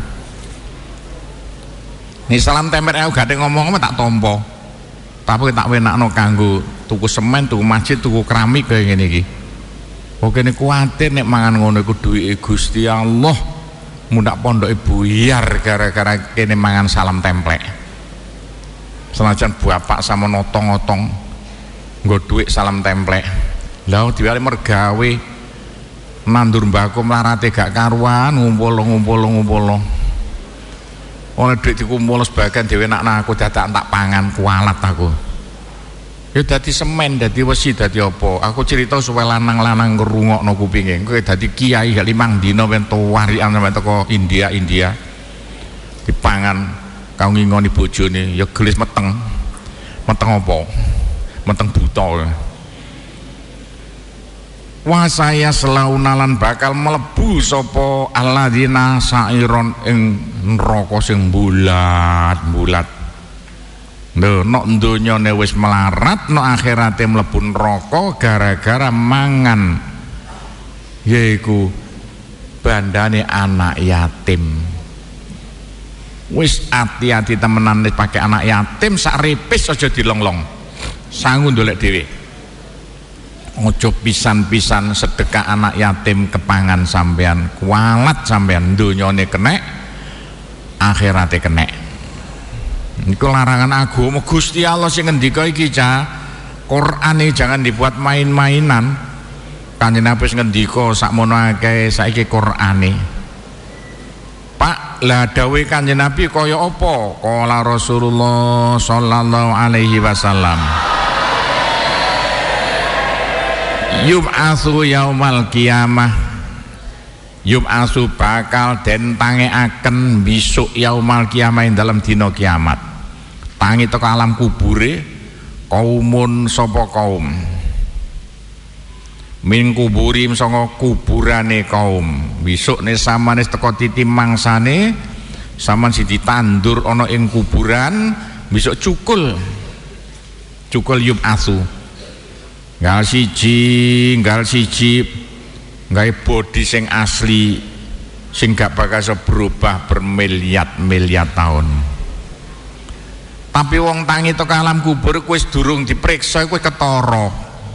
Nih salam temper aku gak ngomong tak tompo. Tapi tak wenakno kanggo tuku semen, tuku masjid, tuku keramik kaya ngene iki. Kok kene kuwatir nek mangan ngono iku duwike Gusti Allah mundak pondoke buyar gara-gara kene mangan salam templek. Senajan bapak sama notong-notong nggo dhuwit salam templek. Lah diwale mergawe nandur mbako mlarate gak karuan, ngumpul-ngumpul-ngumpul. Oleh duit dikumpul sebagian dhewe nak aku dadak tak pangan kualat aku. Ya dadi semen, dadi wesi, dadi apa? Aku cerita supaya lanang-lanang ngrungokno kupinge. Kowe dadi kiai gak limang dina ben warian sampe teko India India. Dipangan kau ngingoni bojone ya gelis meteng. Meteng apa? Meteng buta. Wa saya selaunalan bakal mlebu sapa alladzina sairon ing neraka sing bulat-bulat. Lho, nek donyane wis melarat, nek akhirate mlebu neraka gara-gara mangan yaiku bandane anak yatim. Wis hati-hati temenan pakai anak yatim sak ripis aja dilonglong. Sangu ndolek dhewe. Ojo pisan-pisan sedekah anak yatim kepangan sampean, kualat sampean donyane kenek, akhirate kenek. Niku larangan agama Gusti Allah sing ngendika iki cah. Qur'ane jangan dibuat main-mainan. Kanjeng Nabi ngendika sakmono akeh saiki Qur'ane. Pak, lah dawuhe Kanjeng Nabi kaya apa? Qala Rasulullah sallallahu alaihi wasallam. Yub'atsu yaumal qiyamah. Yub'atsu bakal den tangekaken besok yaumal qiyamah ing dalam dina kiamat. Tangi teko alam kubure kaumun sapa kaum. Min kuburim sanga kuburane kaum. Besok ne samane teko titi mangsane saman si ditandur ana ing kuburan, besok cukul. Cukul yub'atsu. Nggal siji, nggal siji gawe bodi sing asli sing gak bakal berubah bermiliat-miliat tahun. Tapi wong tangi teko alam kubur kuwi wis durung dipriksa kuwi ketara.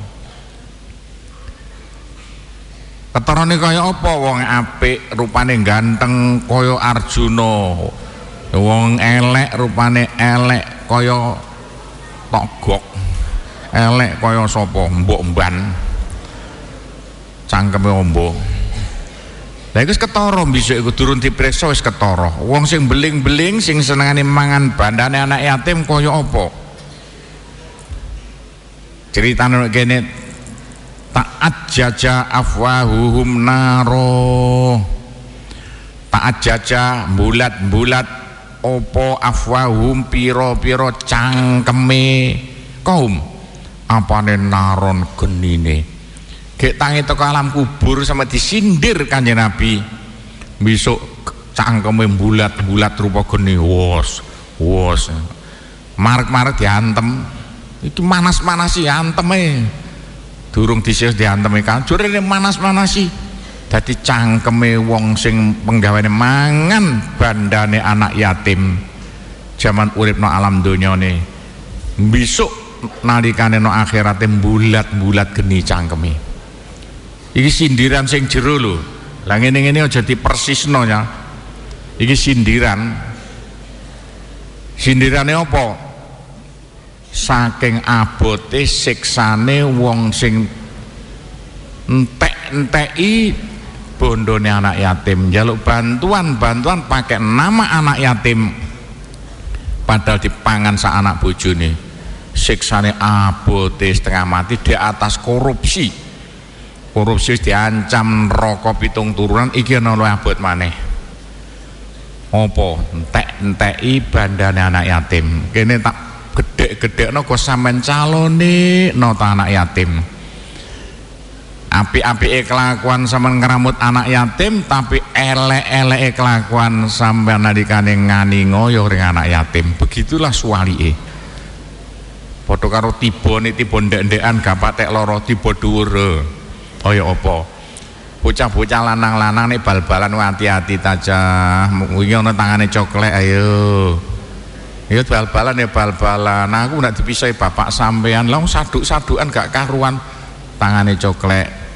Ketarane kaya apa? Wong apik rupane ganteng kaya Arjuna. Wong elek rupane elek kaya Togok. Elek kaya sapa? Mbok Mban. Cangkeme ombo. Lah iku wis ketara besok iku durung dipriksa wis ketara. Wong sing beling-beling sing senengane mangan bandane anak yatim kaya apa? Critane kene ta'at jaja afwahuhum naro. Ta'at jaja bulat-bulat apa afwahum pira-pira cangkeme kaum apane naron genine. Gek tangi teko alam kubur sama disindir Kanjeng Nabi. Besok cangkeme bulat-bulat rupa geni wos, wos. Marek-marek diantem. Iki manas-manasi anteme. Durung disih dianteme kan. Jurene manas-manasi. Dadi cangkeme wong sing penggaweane mangan bandane anak yatim. Jaman urip no alam donyane. Besok nalikane no akhirate bulat-bulat geni cangkeme. Iki sindiran sing jero lho. Lah ngene-ngene aja dipersisno ya. Iki sindiran. Sindirane apa? Saking abote siksane wong sing entek-enteki bondone anak yatim, njaluk bantuan-bantuan pakai nama anak yatim. Padahal dipangan sak anak bojone. Siksane abote setengah mati di atas korupsi. Korupsi diancam neraka pitung turunan, iki ana luwih abot maneh. Apa entek-enteki bandane anak yatim. Kene tak gedhek-gedhekno kok sampean calone no ta anak yatim. Apik-apike kelakuan sampean ngramut anak yatim, tapi elek-eleke kelakuan sampean nalikane ngani ngoyo ring anak yatim. Begitulah suwalike. Padha karo tibane tiba ndek-ndekan gak patek lara tiba dhuwur. Kaya apa? Bocah-bocah lanang-lanang nek bal-balan hati-hati taja. Wingi ana tangane coklek ayo. Ya bal-balan ya bal-balan. Aku ndak dipisahi bapak sampean. Lah saduk-sadukan gak karuan. Tangane coklek.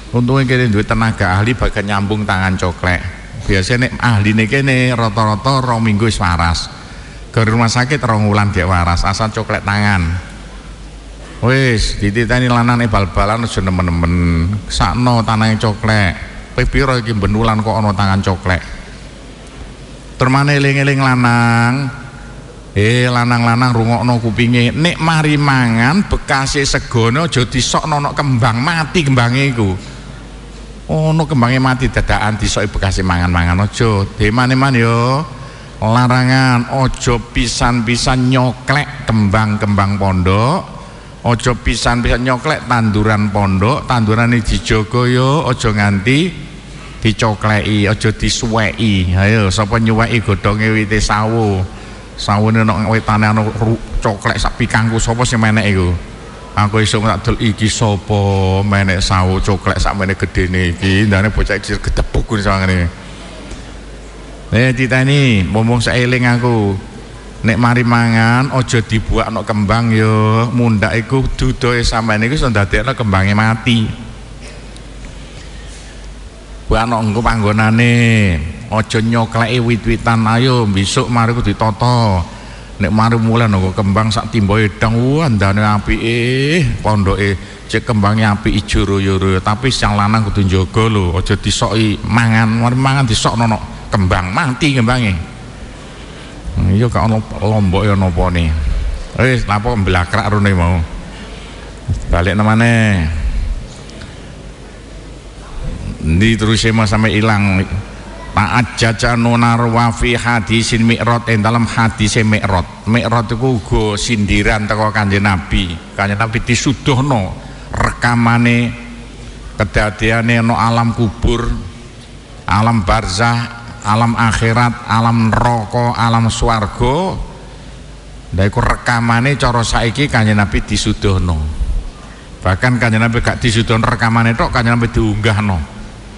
Untungnya kene duwe tenaga ahli bagian nyambung tangan coklek. Biasanya nek ahline kene rata-rata rong minggu wis waras. Ke rumah sakit rong wulan dia waras asal coklek tangan. Wis dititeni lanane bal-balan aja nemen-nemen. Sakno tanange coklek. Pe pira iki benulan kok ana tangan coklek. Termane eling-eling lanang. Eh lanang-lanang rungokno kupinge. Nek mari mangan bekase segone aja disokno ana kembang mati kembange iku. Ono kembange mati dadakan disoki bekase mangan-mangan aja. Demane-man yo. Larangan aja pisan-pisan nyoklek kembang-kembang pondok. Aja pisan-pisan nyoklek tanduran pondok. Tandurane dijaga yo aja nganti dicokleki, aja disuweki. Ayo sapa nyuweki godhonge wite sawu. Sawune nek wetane ana coklek sak pikangku sapa sing menek iku? Aku isuk tak dol iki sapa menek sawu coklek sakmene gedene iki. Ndane bocah iki gedebuk sawangane. Eh ditani momong saeling aku. Nek mari mangan aja dibuakno kembang yo. Mundak iku dudohe sampeyan iku iso ndadekno kembange mati. Kuwi ana engko panggonane. Aja nyokleki wit-witan ayo besok mari ku ditata. Nek mari mulai nunggu kembang sak timboe dang andane apike pondoke cek kembangnya apik ijo royo-royo tapi sang lanang kudu njaga lho aja disoki mangan mari mangan disokno no kembang mati kembange. Iya gak ono lombok ya nopone. Wis lapo mblakrak rene mau. Balik nemane. Ndi terusema sampe ilang. Ta'at jajanu narwa fi hadisin mi'rad ing dalam hadise mi'rad. Mi'rad iku uga sindiran teko Kanjeng Nabi. Kanjeng Nabi disuduhno rekamane kedadeane ana alam kubur, alam barzah, alam akhirat, alam neraka, alam swarga. Lha iku rekamane cara saiki Kanjeng Nabi disuduhno. Bahkan Kanjeng Nabi gak disuduhno rekamane tok, Kanjeng Nabi diunggahno.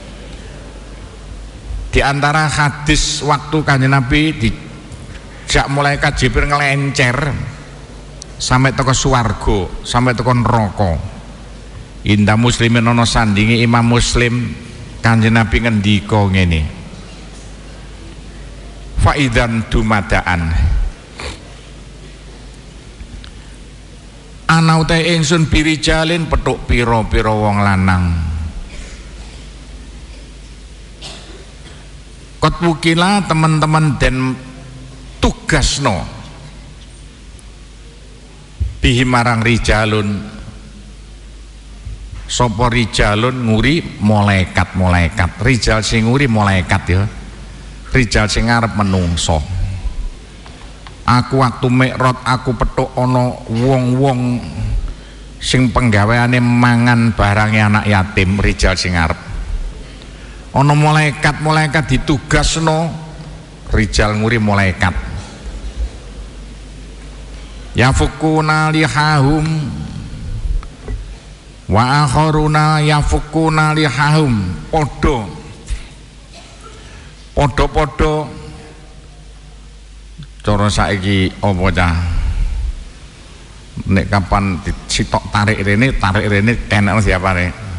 Di antara hadis waktu Kanjeng Nabi dijak malaikat Jibril ngelencer sampai teko swarga, sampai teko neraka. Indah Muslimin ana sandinge Imam Muslim Kanjeng Nabi ngendika ngene. Faidan dumadaan. Ana utahe ingsun birijalin petuk pira-pira wong lanang. Kot wukila teman-teman dan tugasno bihi marang rijalun sapa rijalun nguri malaikat-malaikat. Rijal sing nguri malaikat ya. Rijal sing ngarep menungso. Aku waktu mi'rad aku petuk ana wong-wong sing penggaweane mangan barange anak yatim, rijal sing ngarep. Ono malaikat-malaikat ditugasno rijal nguri malaikat yafukuna lihahum wa akharuna yafukuna lihahum podo podo-podo cara saiki apa cah nek kapan sitok tarik rene tarik rene tenek siapane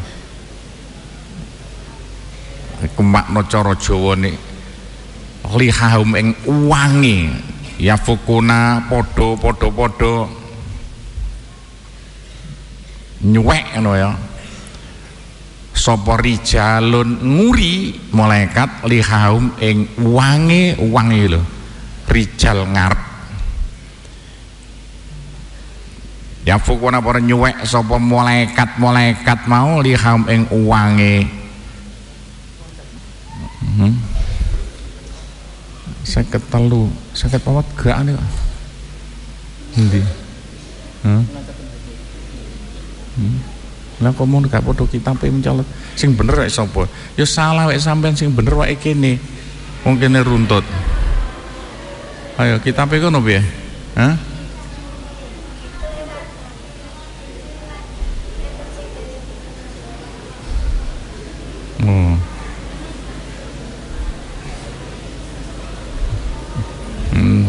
kumakna cara Jawa nih lihahum ing wangi ya fukuna podo podo podo nyuwek ngono ya sapa rijalun nguri malaikat lihahum ing wangi wangi lho rijal ngarep ya fukuna para nyuwek sapa malaikat malaikat mau lihahum ing wangi. Hmm. Seket telu, seket papat gerak nih kok. Endi? Hmm. Hmm. Lah kok mau gak foto kitab e mencolot. Sing bener wae sapa? Ya salah wae sampean sing bener wae kene. Wong kene runtut. Ayo kitab e kono piye? Hah? Oh. Hmm.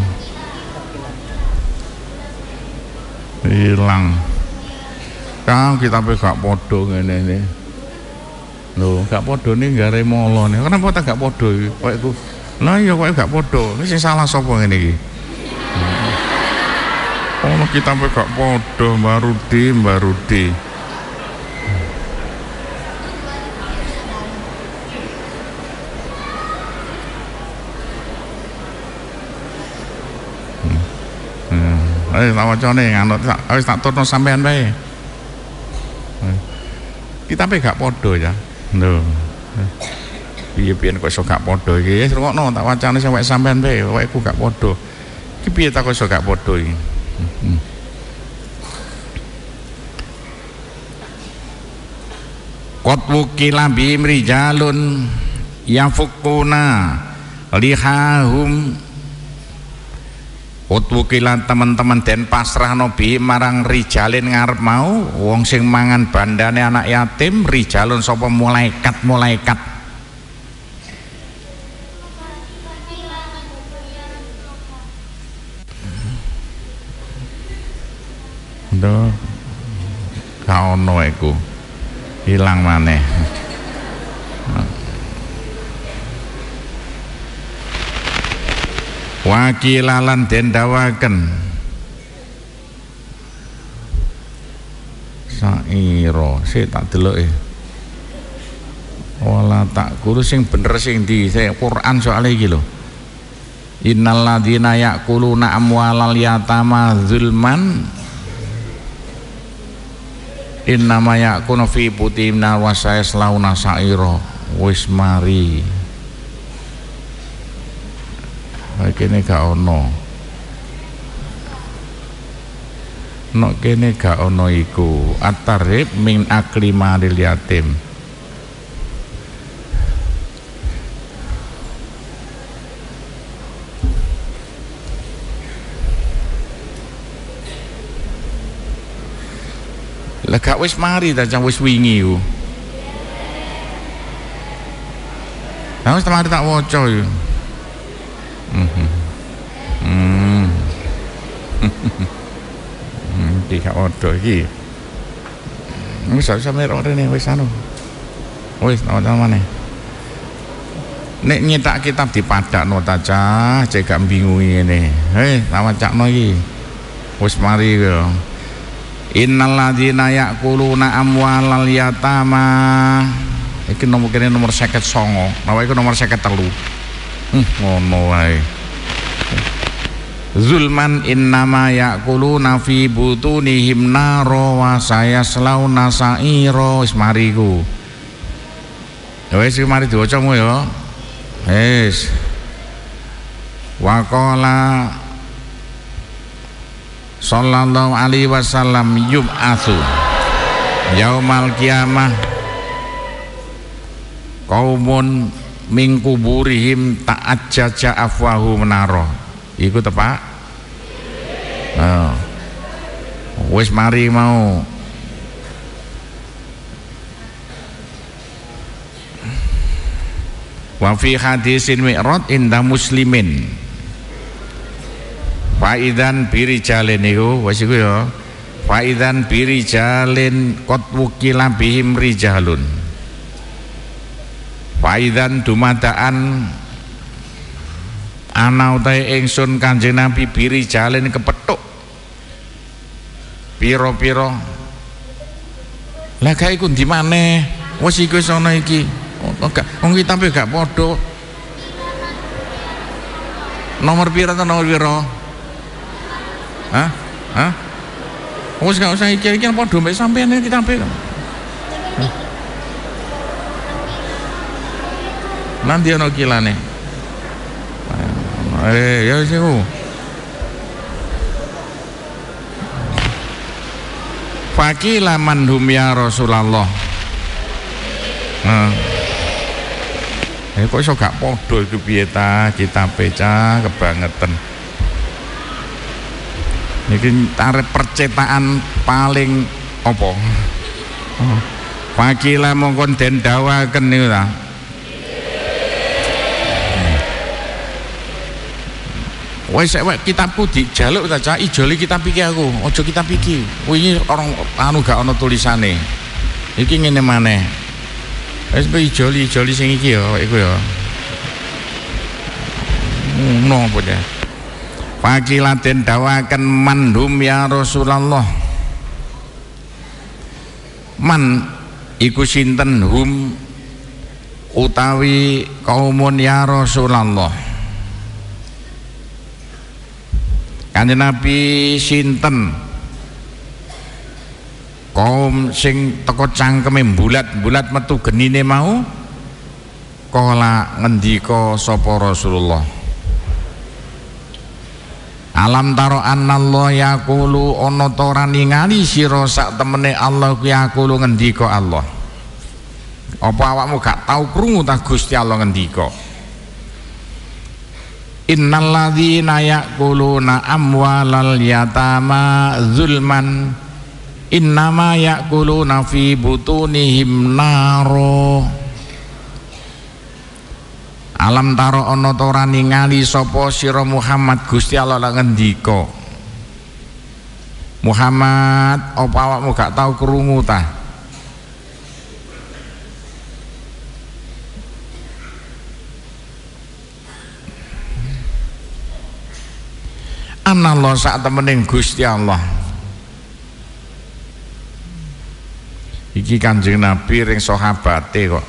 Hilang. Kang kita gak podo ngene iki. Lho, gak padha ning gare molo nih. Kenapa tak gak padha iki? Kowe lah iya kowe gak padha. Iki sing salah sapa ngene iki? Ono kitabe gak padha, Mbak Rudi, Mbak Rudi. Eh, tak wacane nganut wis tak turno sampean wae. Kitabe gak padha ya. Lho. Piye-piye kok iso gak padha iki? Wis rungokno tak wacane sing wek sampean wae, wekku gak padha. Iki piye tak kok iso gak padha iki? Hmm. Qad wukila bihim rijalun yafukuna lihahum. Qad wukila teman-teman den pasrahno bihim marang rijalin ngarep mau wong sing mangan bandane anak yatim rijalun sapa malaikat-malaikat. Ndo gak ono iku. Hilang maneh. Wakilalan den dawaken sairo sik tak deloke wala tak kuru sing bener sing di Quran soal iki lho. Innal ladzina ya'kuluna amwalal yatama zulman innama ya'kunu fi butihim nar wa sayaslawna sa'ira. Wis mari kene gak ono, nok kene gak ono iku at-tarhib min akli malil yatim. Lah gak wis mari ta wis wingi ku. Lah wis mari tak waca yo. Mhm. Hmm. Hmm, iki gak odo iki. Wis sak merok rene wis anu. Wis ana maneh. Nek nyetak kitab dipadakno ta cah, cek gak bingungi ngene. Heh, tak wacakno iki. Wis mari yo. Innal ladzina ya'kuluna amwalal yatama. Iki nomor kene nomor lima puluh sembilan. Nawa iku nomor lima puluh tiga. Hmm, ngono wae. Zulman innama ya'kuluna fi butunihim naro wa sayaslawna sa'ira. Wis mari ku. Wis mari diwacamu ya. Wis. Wa qala sallallahu alaihi wasallam yub'atsu yaumal qiyamah qaumun min kuburihim ta'ajjaja afwahu menaro. Iku tepak. Oh. Wis mari mau. Wa fi hadisin mi'rad inda muslimin. Faidan birijalin iku wis iku ya. Faidan birijalin qad wukila bihim rijalun. Faidan dumadaan ana utahe ingsun Kanjeng Nabi biri jalen kepethuk pira-pira. Lah gawe iku ndi maneh? Wis iku wis ana iki. Wong kitabe gak padha. Nomor pira ta nomor pira? Hah? Hah? Wis gak usah iki iki padha mek sampeyan kitabe. Nanti ono kilane. Eh, ya sih. Fakila manhum ya Rasulullah. Nah. Eh kok iso gak padha iku piye ta kitabe cah kebangetan. Niki tarif percetakan paling apa? Oh. Fakila mongkon den dawaken niku ta. Wes sewek kitabku dijaluk ta cah ijoli kitab iki aku, aja kitab iki. Wingi orang anu gak ana tulisane. Iki ngene maneh. Wis ijoli-ijoli sing iki ya iku ya. Ngono apa ya. Fakilaten dawakan mandhum ya Rasulullah. Man iku sinten hum utawi kaumun ya Rasulullah. Kanjeng Nabi sinten kaum sing teko cangkeme bulat-bulat metu genine mau kala ngendika sapa Rasulullah. Alam taro anallah yaqulu ana ta ora ningali sira sak temene Allah ku yaqulu ngendika Allah. Apa awakmu gak tau krungu ta Gusti Allah ngendika? Innal ladzina yaquluna amwalal yatama zulman innama yaquluna fi butunihim naro. Alam taro ana ta ora ningali sapa sira Muhammad Gusti Allah lan ngendika. Muhammad, apa awakmu gak tau krungu ta? Anallah sak temening Gusti Allah. Iki Kanjeng Nabi ring sahabate kok.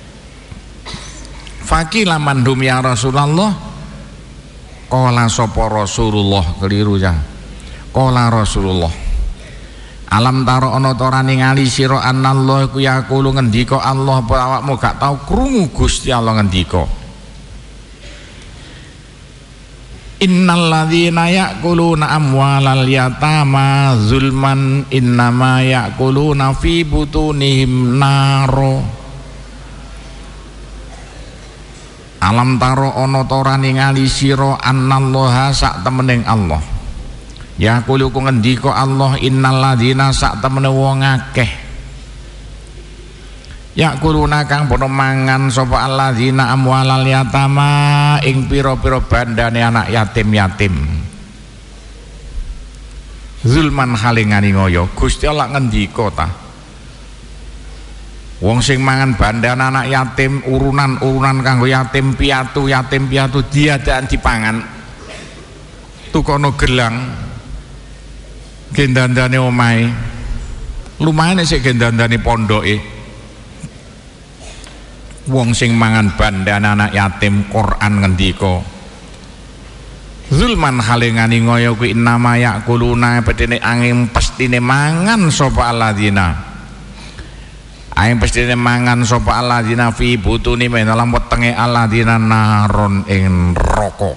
Fakila mandhum ya Rasulullah. Qala sapa Rasulullah keliru ya. Qala Rasulullah. Alam taro ana ta ora ningali sira anallah ku yaqulu ngendika Allah apa awakmu gak tau krungu Gusti Allah ngendika. Innal ladzina yaquluna amwalal yatama zulman innama yaquluna fi butunihim naro. Alam taro ana ta ora ningali sira anallaha sak temening Allah. Yaqulu ku ngendika Allah innal ladzina sak temene wong akeh. Yaquluna kang padha mangan sapa alladzina amwalal yatama ing pira-pira bandane anak yatim-yatim. Zulman halingani ngoyo Gusti Allah ngendika ta. Wong sing mangan bandane anak yatim urunan-urunan kanggo yatim piatu yatim piatu diadakan dipangan. Tukono gelang gendandane omahe. Lumayan sik gendandane pondoke. Wong sing mangan bandane anak yatim Quran ngendika zulman halingani ngoyo kuwi innama yaquluna pedene angin pestine mangan sapa alladzina angin pestine mangan sapa alladzina fi butuni menalam wetenge alladzina naron ing neraka.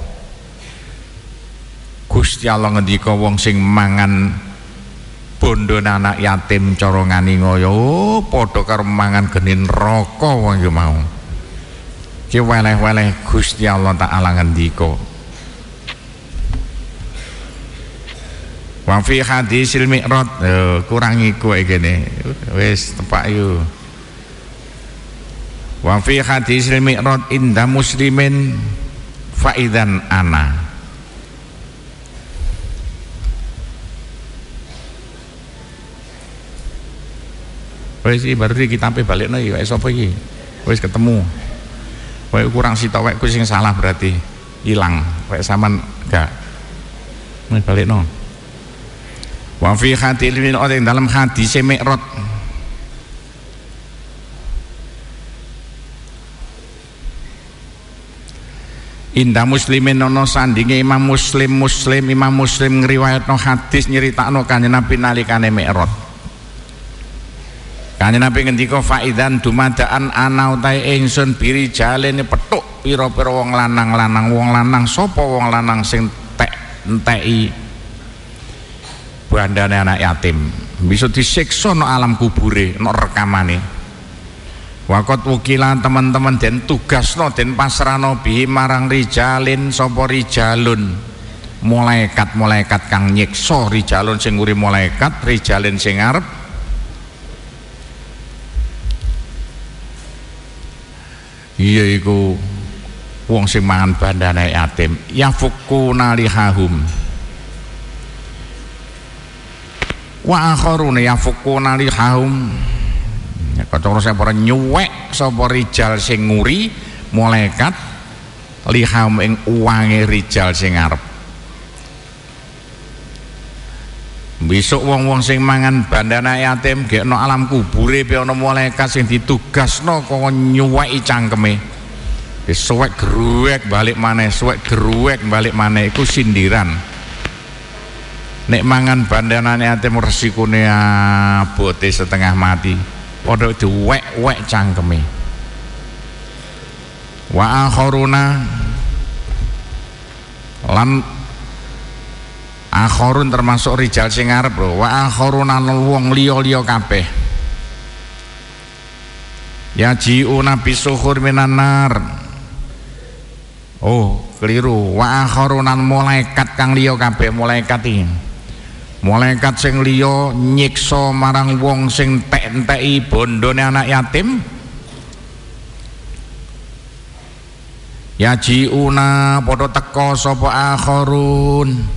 Gusti Allah ngendika wong sing mangan bondo anak yatim cara ngani ngoyo padha karo mangan geni neraka wong yo mau. Ki weleh-weleh Gusti Allah Taala ngendika. Wa fi hadisil mi'rad kurang iku kene wis tepak yo. Wa fi hadisil mi'rad inda muslimin faidan ana. Wis iki baru iki kitabe balekno iki wis sapa iki? Wis ketemu. Kowe kurang sitok wekku sing salah berarti ilang. Wek sampean gak. Wis balekno. Wa fi hadil min ing dalam hadis Mi'raj. Indah muslimin nono sandinge Imam Muslim Muslim Imam Muslim ngriwayatno hadis nyeritakno Kanjeng Nabi nalikane Mi'raj. Kanjeng Nabi ngendika faidan dumadaan ana utahe ingsun biri jalene petuk pira-pira wong lanang-lanang wong lanang sapa wong lanang sing tek enteki bandane anak yatim bisa disiksa no alam kubure no rekamane. Wakot wukilan teman-teman den tugasno den pasrano bihi marang rijalin sapa rijalun malaikat-malaikat kang nyiksa rijalun sing nguri malaikat rijalin sing arep iya iku wong sing mangan bandane yatim yafukuna lihahum wa akharuna yafukuna lihahum nek cara separa nyuwek sapa rijal sing nguri malaikat liham ing uwange rijal sing ngarep. Besok wong-wong sing mangan bandana yatim gekno alam kubure pe ana malaikat sing ditugasno kok nyuweki cangkeme. Wis suwek gruwek balik maneh, suwek gruwek balik maneh iku sindiran. Nek mangan bandana yatim resikone abote setengah mati. Padha diwek-wek cangkeme. Wa akharuna lan akharun termasuk rijal sing ngarep lho, wa akharuna wong liya-liya kabeh. Ya jiuna bisuhur minan nar. Oh, keliru. Wa akharuna malaikat kang liya kabeh, malaikat iki. Malaikat sing liya nyiksa marang wong sing tek-enteki bondone anak yatim. Ya jiuna padha teka sapa akharun.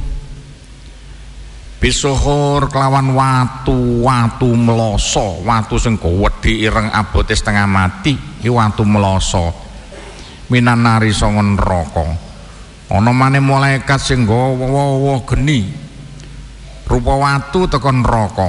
Bisuhur kelawan watu, watu meloso, watu sing gawedhe ireng abote setengah mati, iki watu meloso. Minan nari sanga neraka. Ana maneh malaikat sing nggawa geni. Rupa watu teka neraka.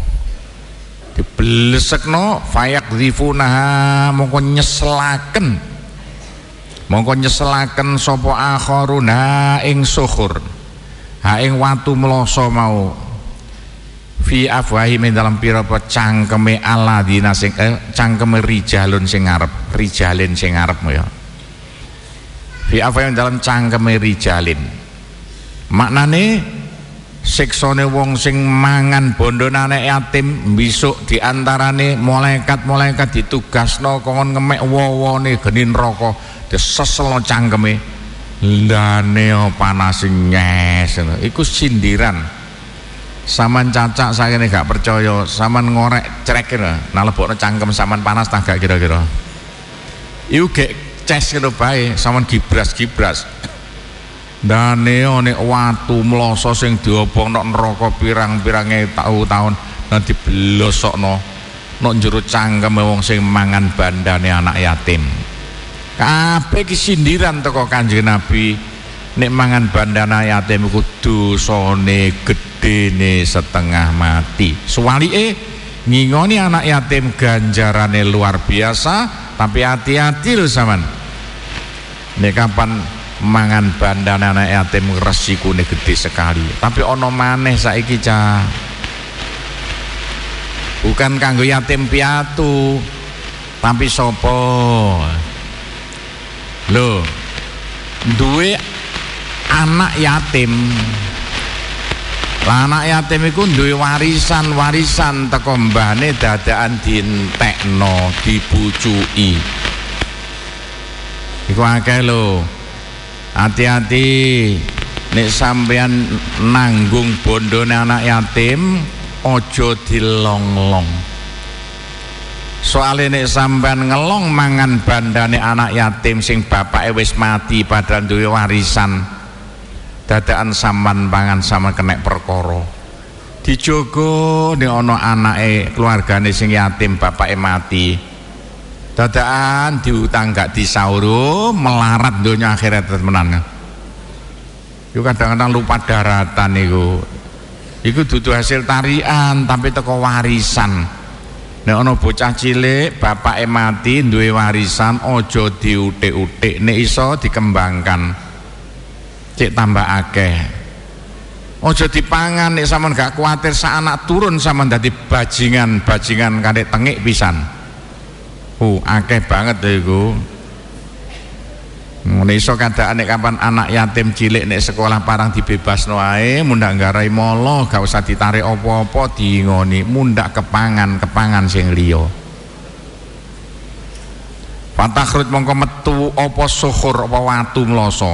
Diblesekno fayakdzifunaha mongko nyeslaken. Mongko nyeslaken sapa akharuna ing suhur. Ha ing watu meloso mau fi afwahim dalam pira-pira cangkeme aladina sing eh, cangkeme rijalun sing ngarep, rijalin sing ngarep ya. Fi afwahim dalam cangkeme rijalin. Maknane siksane wong sing mangan bondone yatim besok diantarane malaikat-malaikat ditugasno kon ngemek wowone geni neraka disesel cangkeme. Lane panas nyes iku sindiran. Saman cacak saya ini gak percaya, saman ngorek cerek kira nah lebokno cangkem saman panas tak gak kira-kira iku gek ces kira bae saman gibras-gibras. Dane nek watu meloso sing diobongno neraka pirang-pirange taun-taun nanti blosokno nok njero cangkeme wong sing mangan bandane anak yatim. Kabeh iki sindiran teko Kanjeng Nabi nek mangan bandana yatim iku dosane gedene setengah mati. Suwalike ngingoni anak yatim ganjarane luar biasa, tapi hati-hati lho sampean. Nek kapan mangan bandana anak yatim resikone gede sekali. Tapi ana maneh saiki cah. Bukan kanggo yatim piatu, tapi sapa? Lho, duwe anak yatim. Lah anak yatim iku duwe warisan-warisan teko mbahne dadakan dientekno, dibucuki. Iku akeh lho. Hati-hati nek sampean nanggung bondone anak yatim, aja dilong-long. Soale nek sampean ngelong mangan bandane anak yatim sing bapake wis mati padahal duwe warisan, dadakan sampean pangan sama kena perkara. Dijogo nek ana anake keluargane sing yatim bapake mati. Dadakan diutang gak disauru, melarat donya akhirat temenan. Iku kadang-kadang lupa daratan iku. Iku dudu hasil tarian tapi teko warisan. Nek ana bocah cilik bapake mati duwe warisan aja diutik-utik, nek iso dikembangkan cek tambah akeh. Aja dipangan nek sampean gak kuwatir sak anak turun sampean dadi bajingan-bajingan kandek tengik pisan. Uh akeh banget lho iku. Nek iso kadaan nek kapan anak yatim cilik nek sekolah parang dibebasno ae, mundak nggarai molo, gak usah ditarik apa-apa, diingoni, mundak kepangan, kepangan sing liya. Fatakhrut mongko metu apa suhur apa watu mloso.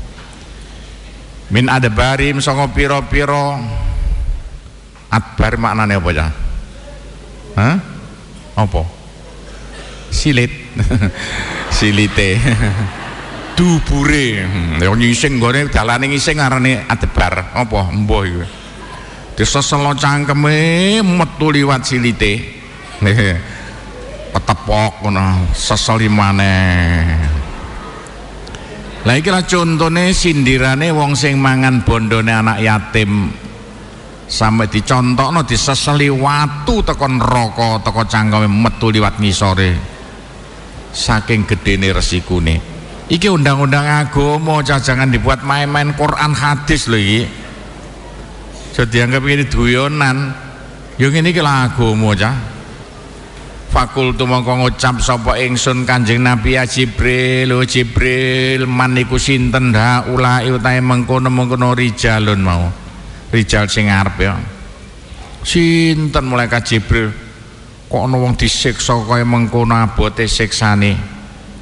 Min adbarim sanga pira-pira adbar maknane apa ya? Hah? Apa? Silit. Silite. Dubure ya ngising gone dalane ngising arane adebar apa embuh iku diseselo cangkeme metu liwat silite ketepok ngono seseli maneh. Lah iki lah contone sindirane wong sing mangan bondone anak yatim sampe dicontokno diseseli watu teko neraka teko cangkeme metu liwat ngisore saking gedene resikune. Iki undang-undang agama, jangan dibuat main-main Quran hadis lho iki. Jadi dianggap ini duyonan. Yo ngene iki lah agama cah. Fakultu mongko ngucap sapa ingsun Kanjeng Nabi ya Jibril, oh Jibril, man iku sinten ha ulai utahe mengkono-mengkono rijalun mau. Rijal sing arep ya. Sinten malaikat Jibril? Kok ana wong disiksa kaya mengkono abote siksane?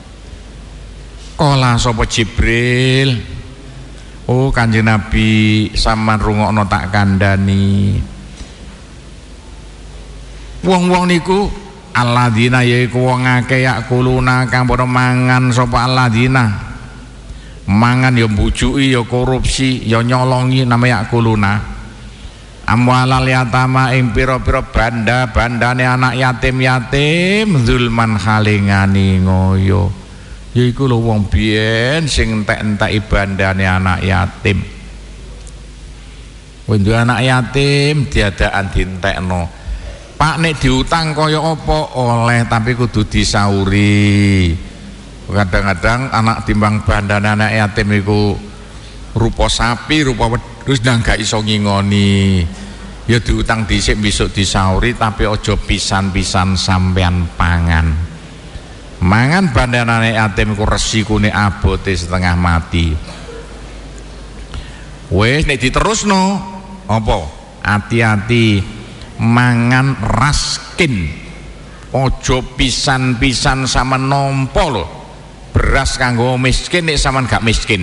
Kala sapa Jibril? Oh Kanjeng Nabi sampean rungokno tak kandhani. Wong-wong niku alladzina yaiku wong akeh yakuluna kang padha mangan sapa alladzina. Mangan ya mbujuki ya korupsi ya nyolongi namanya yakuluna. Amwalal yatama ing pira-pira banda-bandane anak yatim-yatim zulman halingani ngoyo. Yaiku lho wong biyen sing entek-enteki bandane anak yatim. Wong anak yatim diadakan dientekno. Pak nek diutang kaya apa oleh tapi kudu disauri. Kadang-kadang anak timbang bandane anak yatim iku rupa sapi, rupa wedhus nang gak iso ngingoni. Ya diutang dhisik besok disauri tapi aja pisan-pisan sampean pangan. Mangan bandane yatim ku resikune abote setengah mati. Wes nek diterusno apa? Hati-hati mangan raskin. Ojo pisan-pisan sama nompo lho. Beras kanggo miskin nek sampean gak miskin.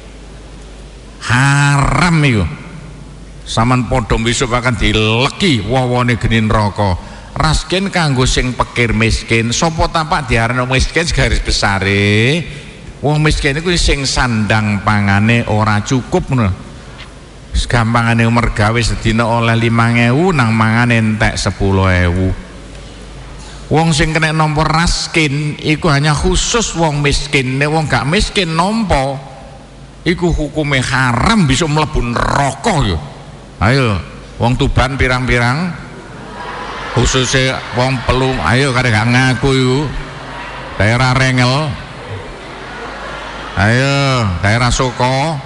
Haram iku. Sampean padha besok akan dileki wawone geni neraka. Raskin kanggo sing pikir miskin. Sopo tapak diarani miskin garis besare wong miskin iku sing sandang pangane ora cukup ngono. Gampangane mergawe sedina oleh limang ewu nang mangane entek sepuluh ewu. Wong sing kena nampa raskin iku hanya khusus wong miskin. Nek wong gak miskin nampa iku hukume haram bisa mlebu neraka yo. Ayo wong Tuban pirang-pirang khususnya wong Pelung, ayo kadang gak ngaku yuk. Daerah Rengel, ayo daerah Soko.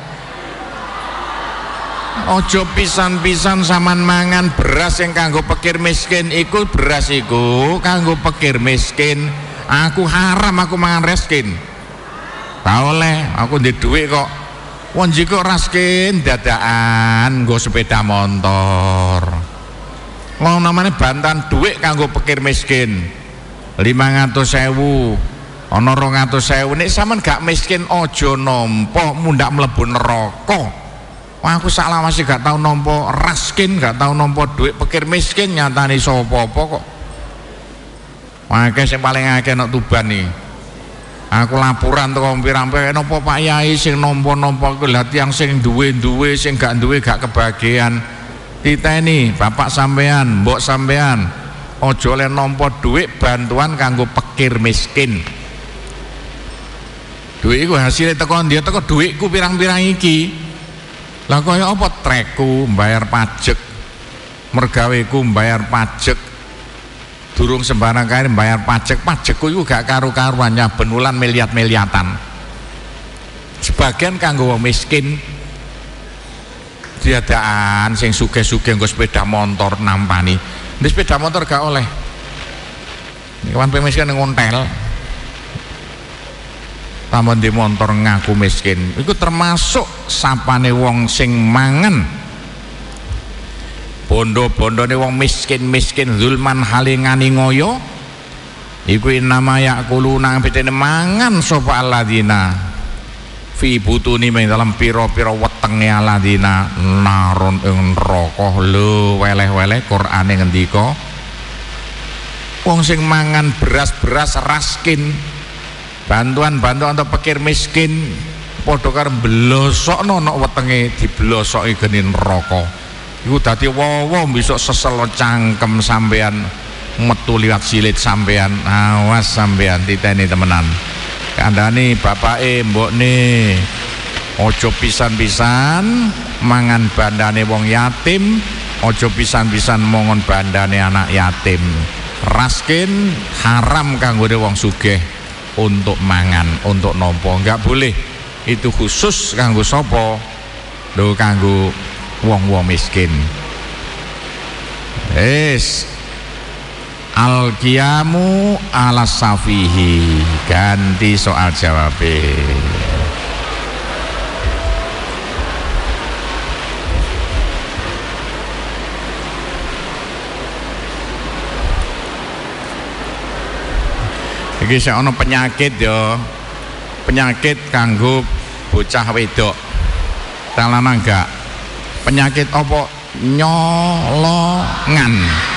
Ojo pisan-pisan saman mangan beras yang kanggo pikir miskin. Iku beras iku kanggo pikir miskin. Aku haram aku mangan reskin. Tak oleh, aku ndek dhuwit kok. Wong jiko raskin dadaan nggo sepeda motor. Wong namanya bantan duit kanggo pikir miskin lima ratus ewu ana rong atus ewu. Nek sampean gak miskin ojo nompo mundak mlebu neraka. Wah aku salah masih gak tau nompo raskin, gak tau nompo duit pikir miskin nyatani sapa-apa kok. Wah akeh sing paling akeh nek Tuban nih. Aku laporan teko pirang-pirang napa Pak Yai sing nompo-nompo ku lha tiyang sing duwe-duwe sing gak duwe gak kebagian. Titeni bapak sampean, mbok sampean ojo le nompo duit bantuan kanggo pikir miskin. Duit iku hasilnya teko dia teko duitku pirang-pirang iki. Lah kaya apa trekku mbayar pajak, mergaweku mbayar pajak, durung sembarang kae mbayar pajak, pajakku iku gak karu-karuan nyaben wulan miliat-miliatan. Sebagian kanggo wong miskin. Diadaan sing sugih-sugih nggo sepeda motor nampani. Di sepeda motor gak oleh. Kawan miskin ngontel. Tambah di motor ngaku miskin. Iku termasuk sapane wong sing mangan. Bondo-bondone wong miskin-miskin zulman halingani ngoyo. Iku nama yakuluna betene mangan sapa alladzina fi butuni ming dalam pira-pira wetenge alladzina naron ing neraka. Lho weleh-weleh Qur'ane ngendika wong sing mangan beras-beras raskin, bantuan-bantuan untuk pikir miskin padha karo blosokno nek wetenge diblosoki geni neraka. Iku dadi wowo besok sesel cangkem sampean metu liwat silit sampean, awas sampean titeni temenan. Kandhane bapake mbokne ojo pisan-pisan mangan bandane wong yatim, ojo pisan-pisan mongon bandane anak yatim. Raskin haram kanggone wong sugih untuk mangan, untuk nampa, enggak boleh. Itu khusus kanggo sapa? Lho kanggo wong-wong miskin. Es al-qiyamu ala safihi, ganti soal jawabe. Iki sik ana penyakit ya. Penyakit kanggo bocah wedok. Talana enggak. Penyakit apa? Nyolongan.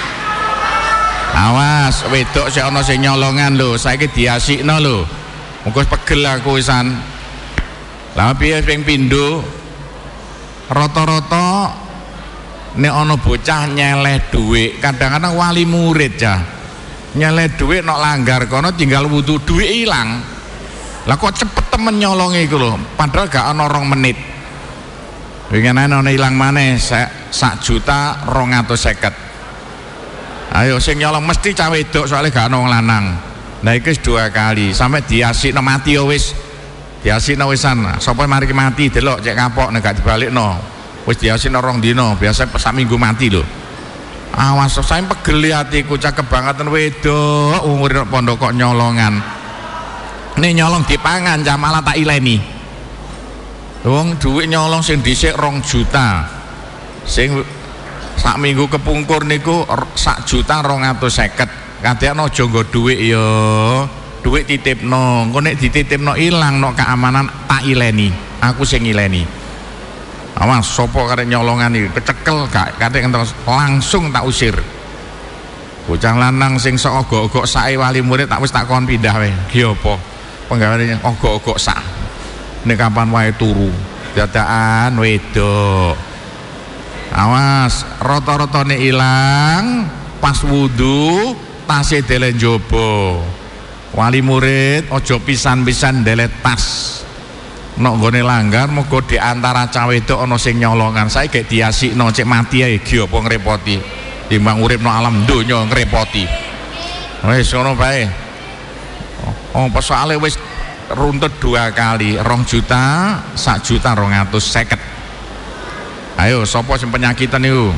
Awas wedok sik ana sing nyolongan lho, saiki diasikno lho. Mengko pegel aku wisan. Lah piye ping pindho? Rata-rata nek ana bocah nyeleh dhuwit, kadang-kadang wali murid ya. Nyeleh dhuwit nok langgar kono tinggal wudu dhuwit ilang. Lah kok cepet temen nyolonge iku lho, padahal gak ana rong menit. Winginane ana ilang maneh sak juta rong atus seket. Ayo sing nyolong mesti cah wedok soalnya gak ana wong lanang. Nah iki dua kali sampai diasikno mati ya wis. Diasikno wisan. Sapa mari mati delok cek kapok nek gak dibalikno. Wis diasikno rong dina, biasa sak minggu mati lho. Awas saya pegel atiku cakep banget wedok umur pondok kok nyolongan. Nih nyolong dipangan jam malah tak ileni. Wong duit nyolong sing dhisik rong juta. Sing sak minggu kepungkur niku sak juta rong atus seket. Kadekno aja nggo dhuwit ya. Dhuwit titipno. Engko nek dititipno ilang nok keamanan tak ileni. Aku sing ileni. Awas sopo karek nyolongan iki kecekel gak katik langsung tak usir. Bocah lanang sing sok ogok-ogok sae wali murid tak wis tak kon pindah wae. Ki apa? Penggaweane ogok-ogok sak. Nek kapan wae turu. Dadakan wedok. Awas rata-ratane ilang pas wudu tase dele njaba. Wali murid aja pisan-pisan ndelet tas. Nok nggone langgar muga di antara cah wedok ana sing nyolongan. Saiki gek diasikno cek mati ae iki apa ngrepoti. Timbang uripno alam donya ngrepoti. Wis ngono bae. Oh, pesale wis runtut dua kali, rong juta, sak juta rong atus seket. Ayo sapa sing penyakitan niku?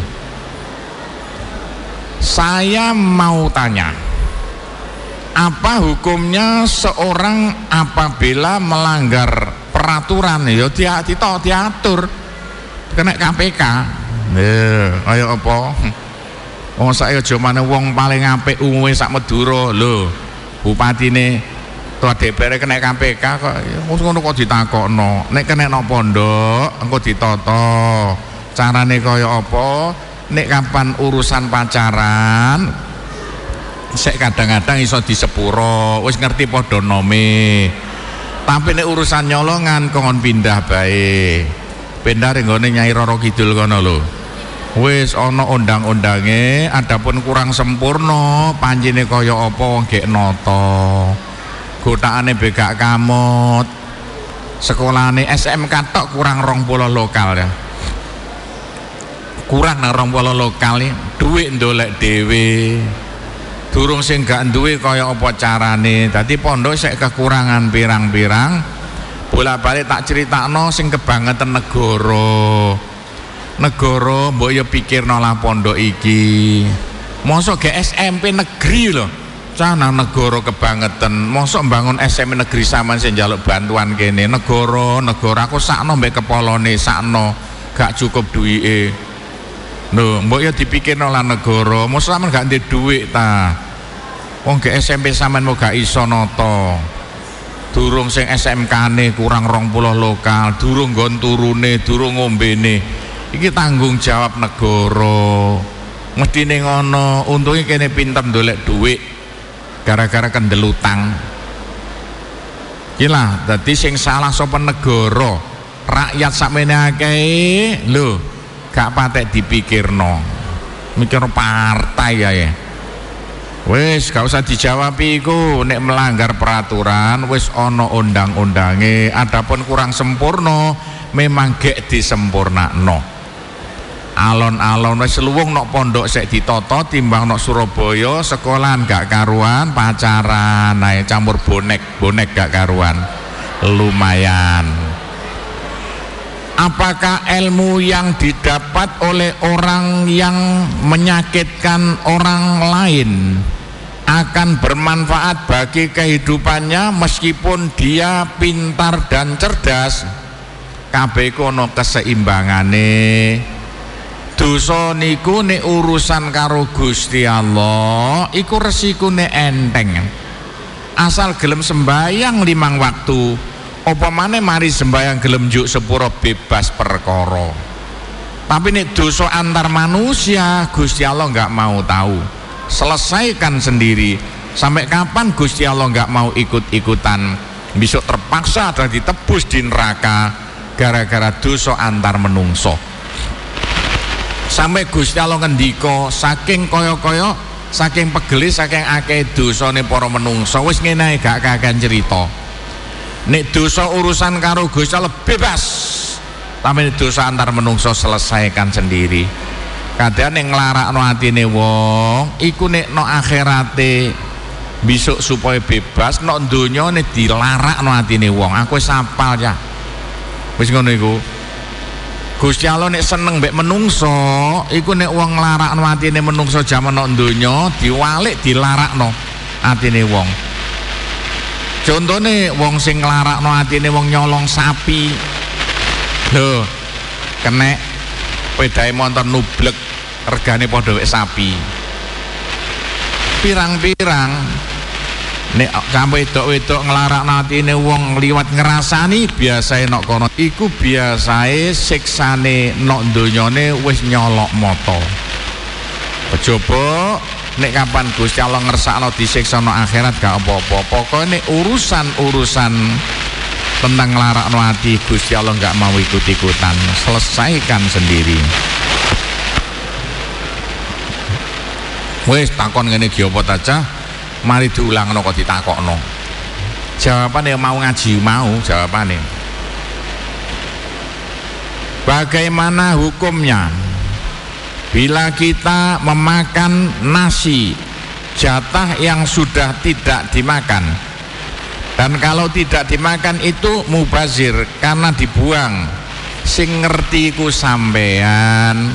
Saya mau tanya. Apa hukumnya seorang apabila melanggar peraturan ya dia dito diatur kena K P K. Lho, kaya apa? Wong saya aja maneh wong paling apik umume sak Madura lho. Bupatine Ketua D P R kena K P K kok wis ngono kok ditakokno. Nek kena nang pondok engko ditata. Carane kaya apa? Nek kapan urusan pacaran sik kadang-kadang iso disepuro, wis ngerti padha nome. Tapi nek urusan nyolongan kon pindah bae. Pindah nggone Nyai Roro Kidul kono lho. Wis ana undang-undange, adapun kurang sempurna, pancine kaya apa wong gek nata. Gotakane begak kamot. Sekolahane S M K tok kurang rong puluh lokal ya. Kurang nang rong puluh lokal iki, dhuwit ndolek dhewe. Durung sing gak duwe kaya apa carane. Dadi pondok sik kekurangan pirang-pirang. Bolak-balik tak critakno sing kebangetan negara. Negara mbok ya pikirno lah pondok iki. Mosok ge S M P negeri lho. Cah nang negara kebangetan. Mosok mbangun S M P negeri sampean sing njaluk bantuan kene. Negara, negara aku sakno mbek kepolone sakno. Gak cukup duwike. Lho, mbok ya dipikirno lah negara. Mosok sampean gak ndek dhuwit ta. Wong ge S M P sampean mau gak iso nata. Durung sing S M K-ne kurang rong puluh lokal, durung nggon turune, durung ngombene. Iki tanggung jawab negara. Mestine ngono, untunge kene pinter ndolek dhuwit gara-gara kendel utang. Iki lah, dadi sing salah sapa negara. Rakyat sakmene akeh lho, gak patek dipikirno. Mikir partai ya. Wis gak usah dijawab iku, nek melanggar peraturan wis ana undang-undange, adapun kurang sempurna memang gek disempurnakno. Alon-alon wis luwung nok pondok sik ditata timbang nok Surabaya sekolahan gak karuan, pacaran ae campur bonek, bonek gak karuan. Lumayan. Apakah ilmu yang didapat oleh orang yang menyakitkan orang lain akan bermanfaat bagi kehidupannya meskipun dia pintar dan cerdas? Kabeh kono keseimbangane. Dosa niku nek urusan karo Gusti Allah iku resikune enteng. Asal gelem sembayang limang waktu, apa maneh mari sembayang gelem njuk sepuro bebas perkara. Tapi nek dosa antar manusia Gusti Allah nggak mau tahu. Selesaikan sendiri. Sampai kapan Gusti Allah nggak mau ikut-ikutan? Besok terpaksa dan ditebus di neraka gara-gara dosa antar menungso. Sampai Gusti Allah ngendika saking kaya-kaya, saking pegeli, saking akeh dosane para menungso wis ngene gak kakean cerita. Nek dosa urusan karo Gusti Allah bebas, tapi dosa antar menungso selesaikan sendiri. Kadang nek nglarakno atine wong iku nek no akhirate besok supaya bebas, nek donya nek dilarakno atine wong. Aku wis apal ya. Wis ngono iku. Gusti Allah nek seneng mbek menungso iku nek wong nglarakno atine menungso jaman nek donya diwalik dilarakno atine wong. Contone wong sing nglarakno atine wong nyolong sapi. Lho, kenek pedae montor nublek regane padha wek sapi. Pirang-pirang nek sampe wedok-wedok nglarakno atine wong liwat ngrasani biasae nok kono iku biasae siksane nok donyane wis nyolok mata. Kejaba nek kapan Gusti Allah ngersakno disiksa no akhirat gak apa-apa. Pokoke nek urusan-urusan tentang nglarakno ati Gusti Allah gak mau ikut-ikutan, selesaikan sendiri. Wis takon ngene iki apa ta cah? Mari diulangno kok ditakokno. Jawabane mau ngaji mau jawabane. Bagaimana hukumnya bila kita memakan nasi jatah yang sudah tidak dimakan, dan kalau tidak dimakan itu mubazir karena dibuang? Sing ngerti ku sampean.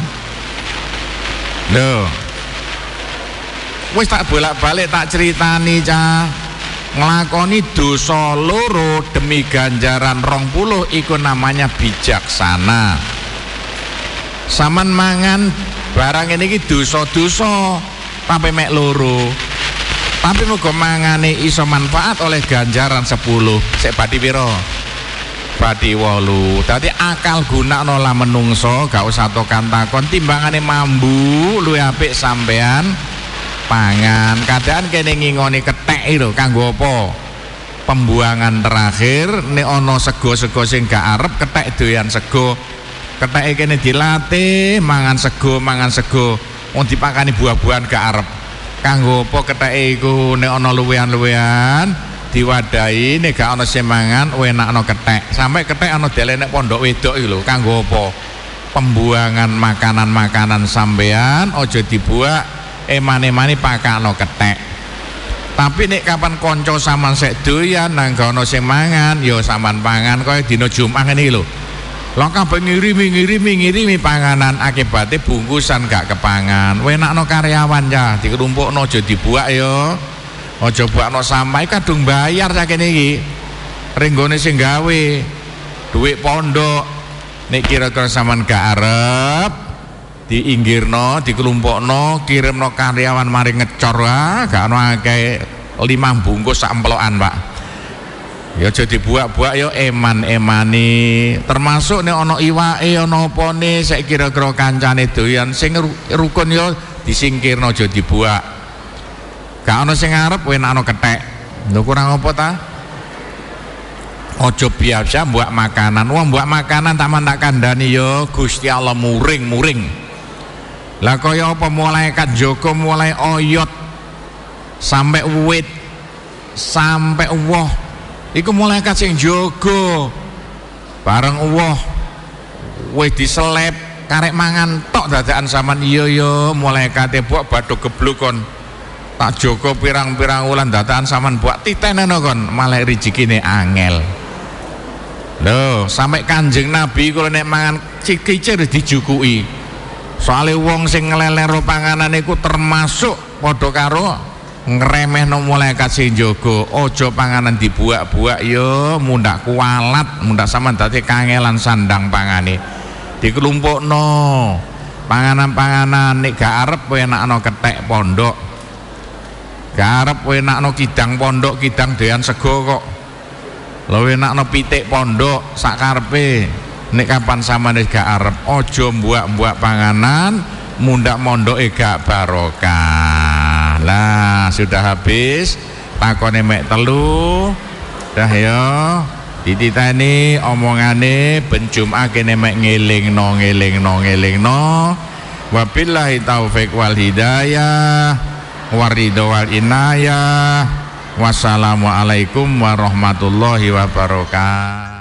Loh, wis tak bolak-balik tak ceritani cah, nglakoni dosa loro demi ganjaran rong puluh iku namanya bijaksana. Saman mangan barang ini iki dosa-dosa tapi mek loro, tapi muga mangane iso manfaat oleh ganjaran sepuluh. Sik badi pira? Badi wolu. Dadi akal gunakno lah menungso, gak usah tokan takon, timbangane mambu luwih apik sampean pangan. Kadang kene ngingoni kethek lho kanggo apa? Pembuangan terakhir nek ana sego-sego sing gak arep kethek doyan sego. Ketheke kene dilatih mangan sego, mangan sego. Wong dipakani buah-buahan gak arep. Kanggo apa ketheke iku nek ana luwehan-luwehan diwadahi, nek gak ana sing mangan enakno kethek. Sampai kethek ana delenek pondok wedok iki lho, kanggo apa? Pembuangan makanan-makanan sampean aja dibuak eman-emani pakakno kethek. Tapi nek kapan konco sampean sek doyan nang kono sing mangan ya sampean pangan kaya dina Jumat ngene iki lho. Lah kabeh ngirimi ngirimi ngirimi panganan akibate bungkusan gak kepangan. Wenakno karyawan ya dikerumpukno aja dibuak ya. Aja buakno sampah kadung bayar sakene iki. Renggone sing gawe duit pondok nek kira-kira sampean gak arep diinggirno, dikelompokno, kirimno karyawan mari ngecor, ah, gak ono akeh lima bungkus sak emplokan, Pak. Ya aja dibuak-buak ya eman-emani. Termasuk nek ana iwake ana opone sik kira-kira kancane doyan sing rukun ya disingkirno aja dibuak. Gak ono sing arep enakno kethek. Lho kurang apa ta? Aja biasa buak makanan. Wong buak makanan taman tak kandhani ya Gusti Allah muring-muring. Lah kaya apa malaikat Joko mulai oyot sampai wit sampai woh iku malaikat sing jaga bareng woh wis diselep karek mangan tok dadakan sampean iya ya malaikate buak badhe geblukon tak jaga pirang-pirang wulan dadakan sampean buak titeneno kon malah rezekine angel lho sampai Kanjeng Nabi kalau nek mangan cikicir dijukuki soalnya wong sing ngelelero panganan iku termasuk padha karo ngremehno malaikat sing jaga aja panganan dibuak-buak ya mundak kualat mundak sampean dadi kangelan sandang pangane dikelumpukno panganan-panganan nek gak arep kowe enakno kethek pondok gak arep kowe enakno kidang pondok kidang dean sego kok lho enakno pitik pondok sak karepe nek kapan sampean gak arep aja mbuak-mbuak panganan mundak mondoke gak barokah. Lah sudah habis takone mek telu dah ya dititani omongane ben Jumat kene mek ngelingno ngelingno ngelingno wabillahi taufik wal hidayah waridho wal inayah wassalamualaikum warahmatullahi wabarakatuh.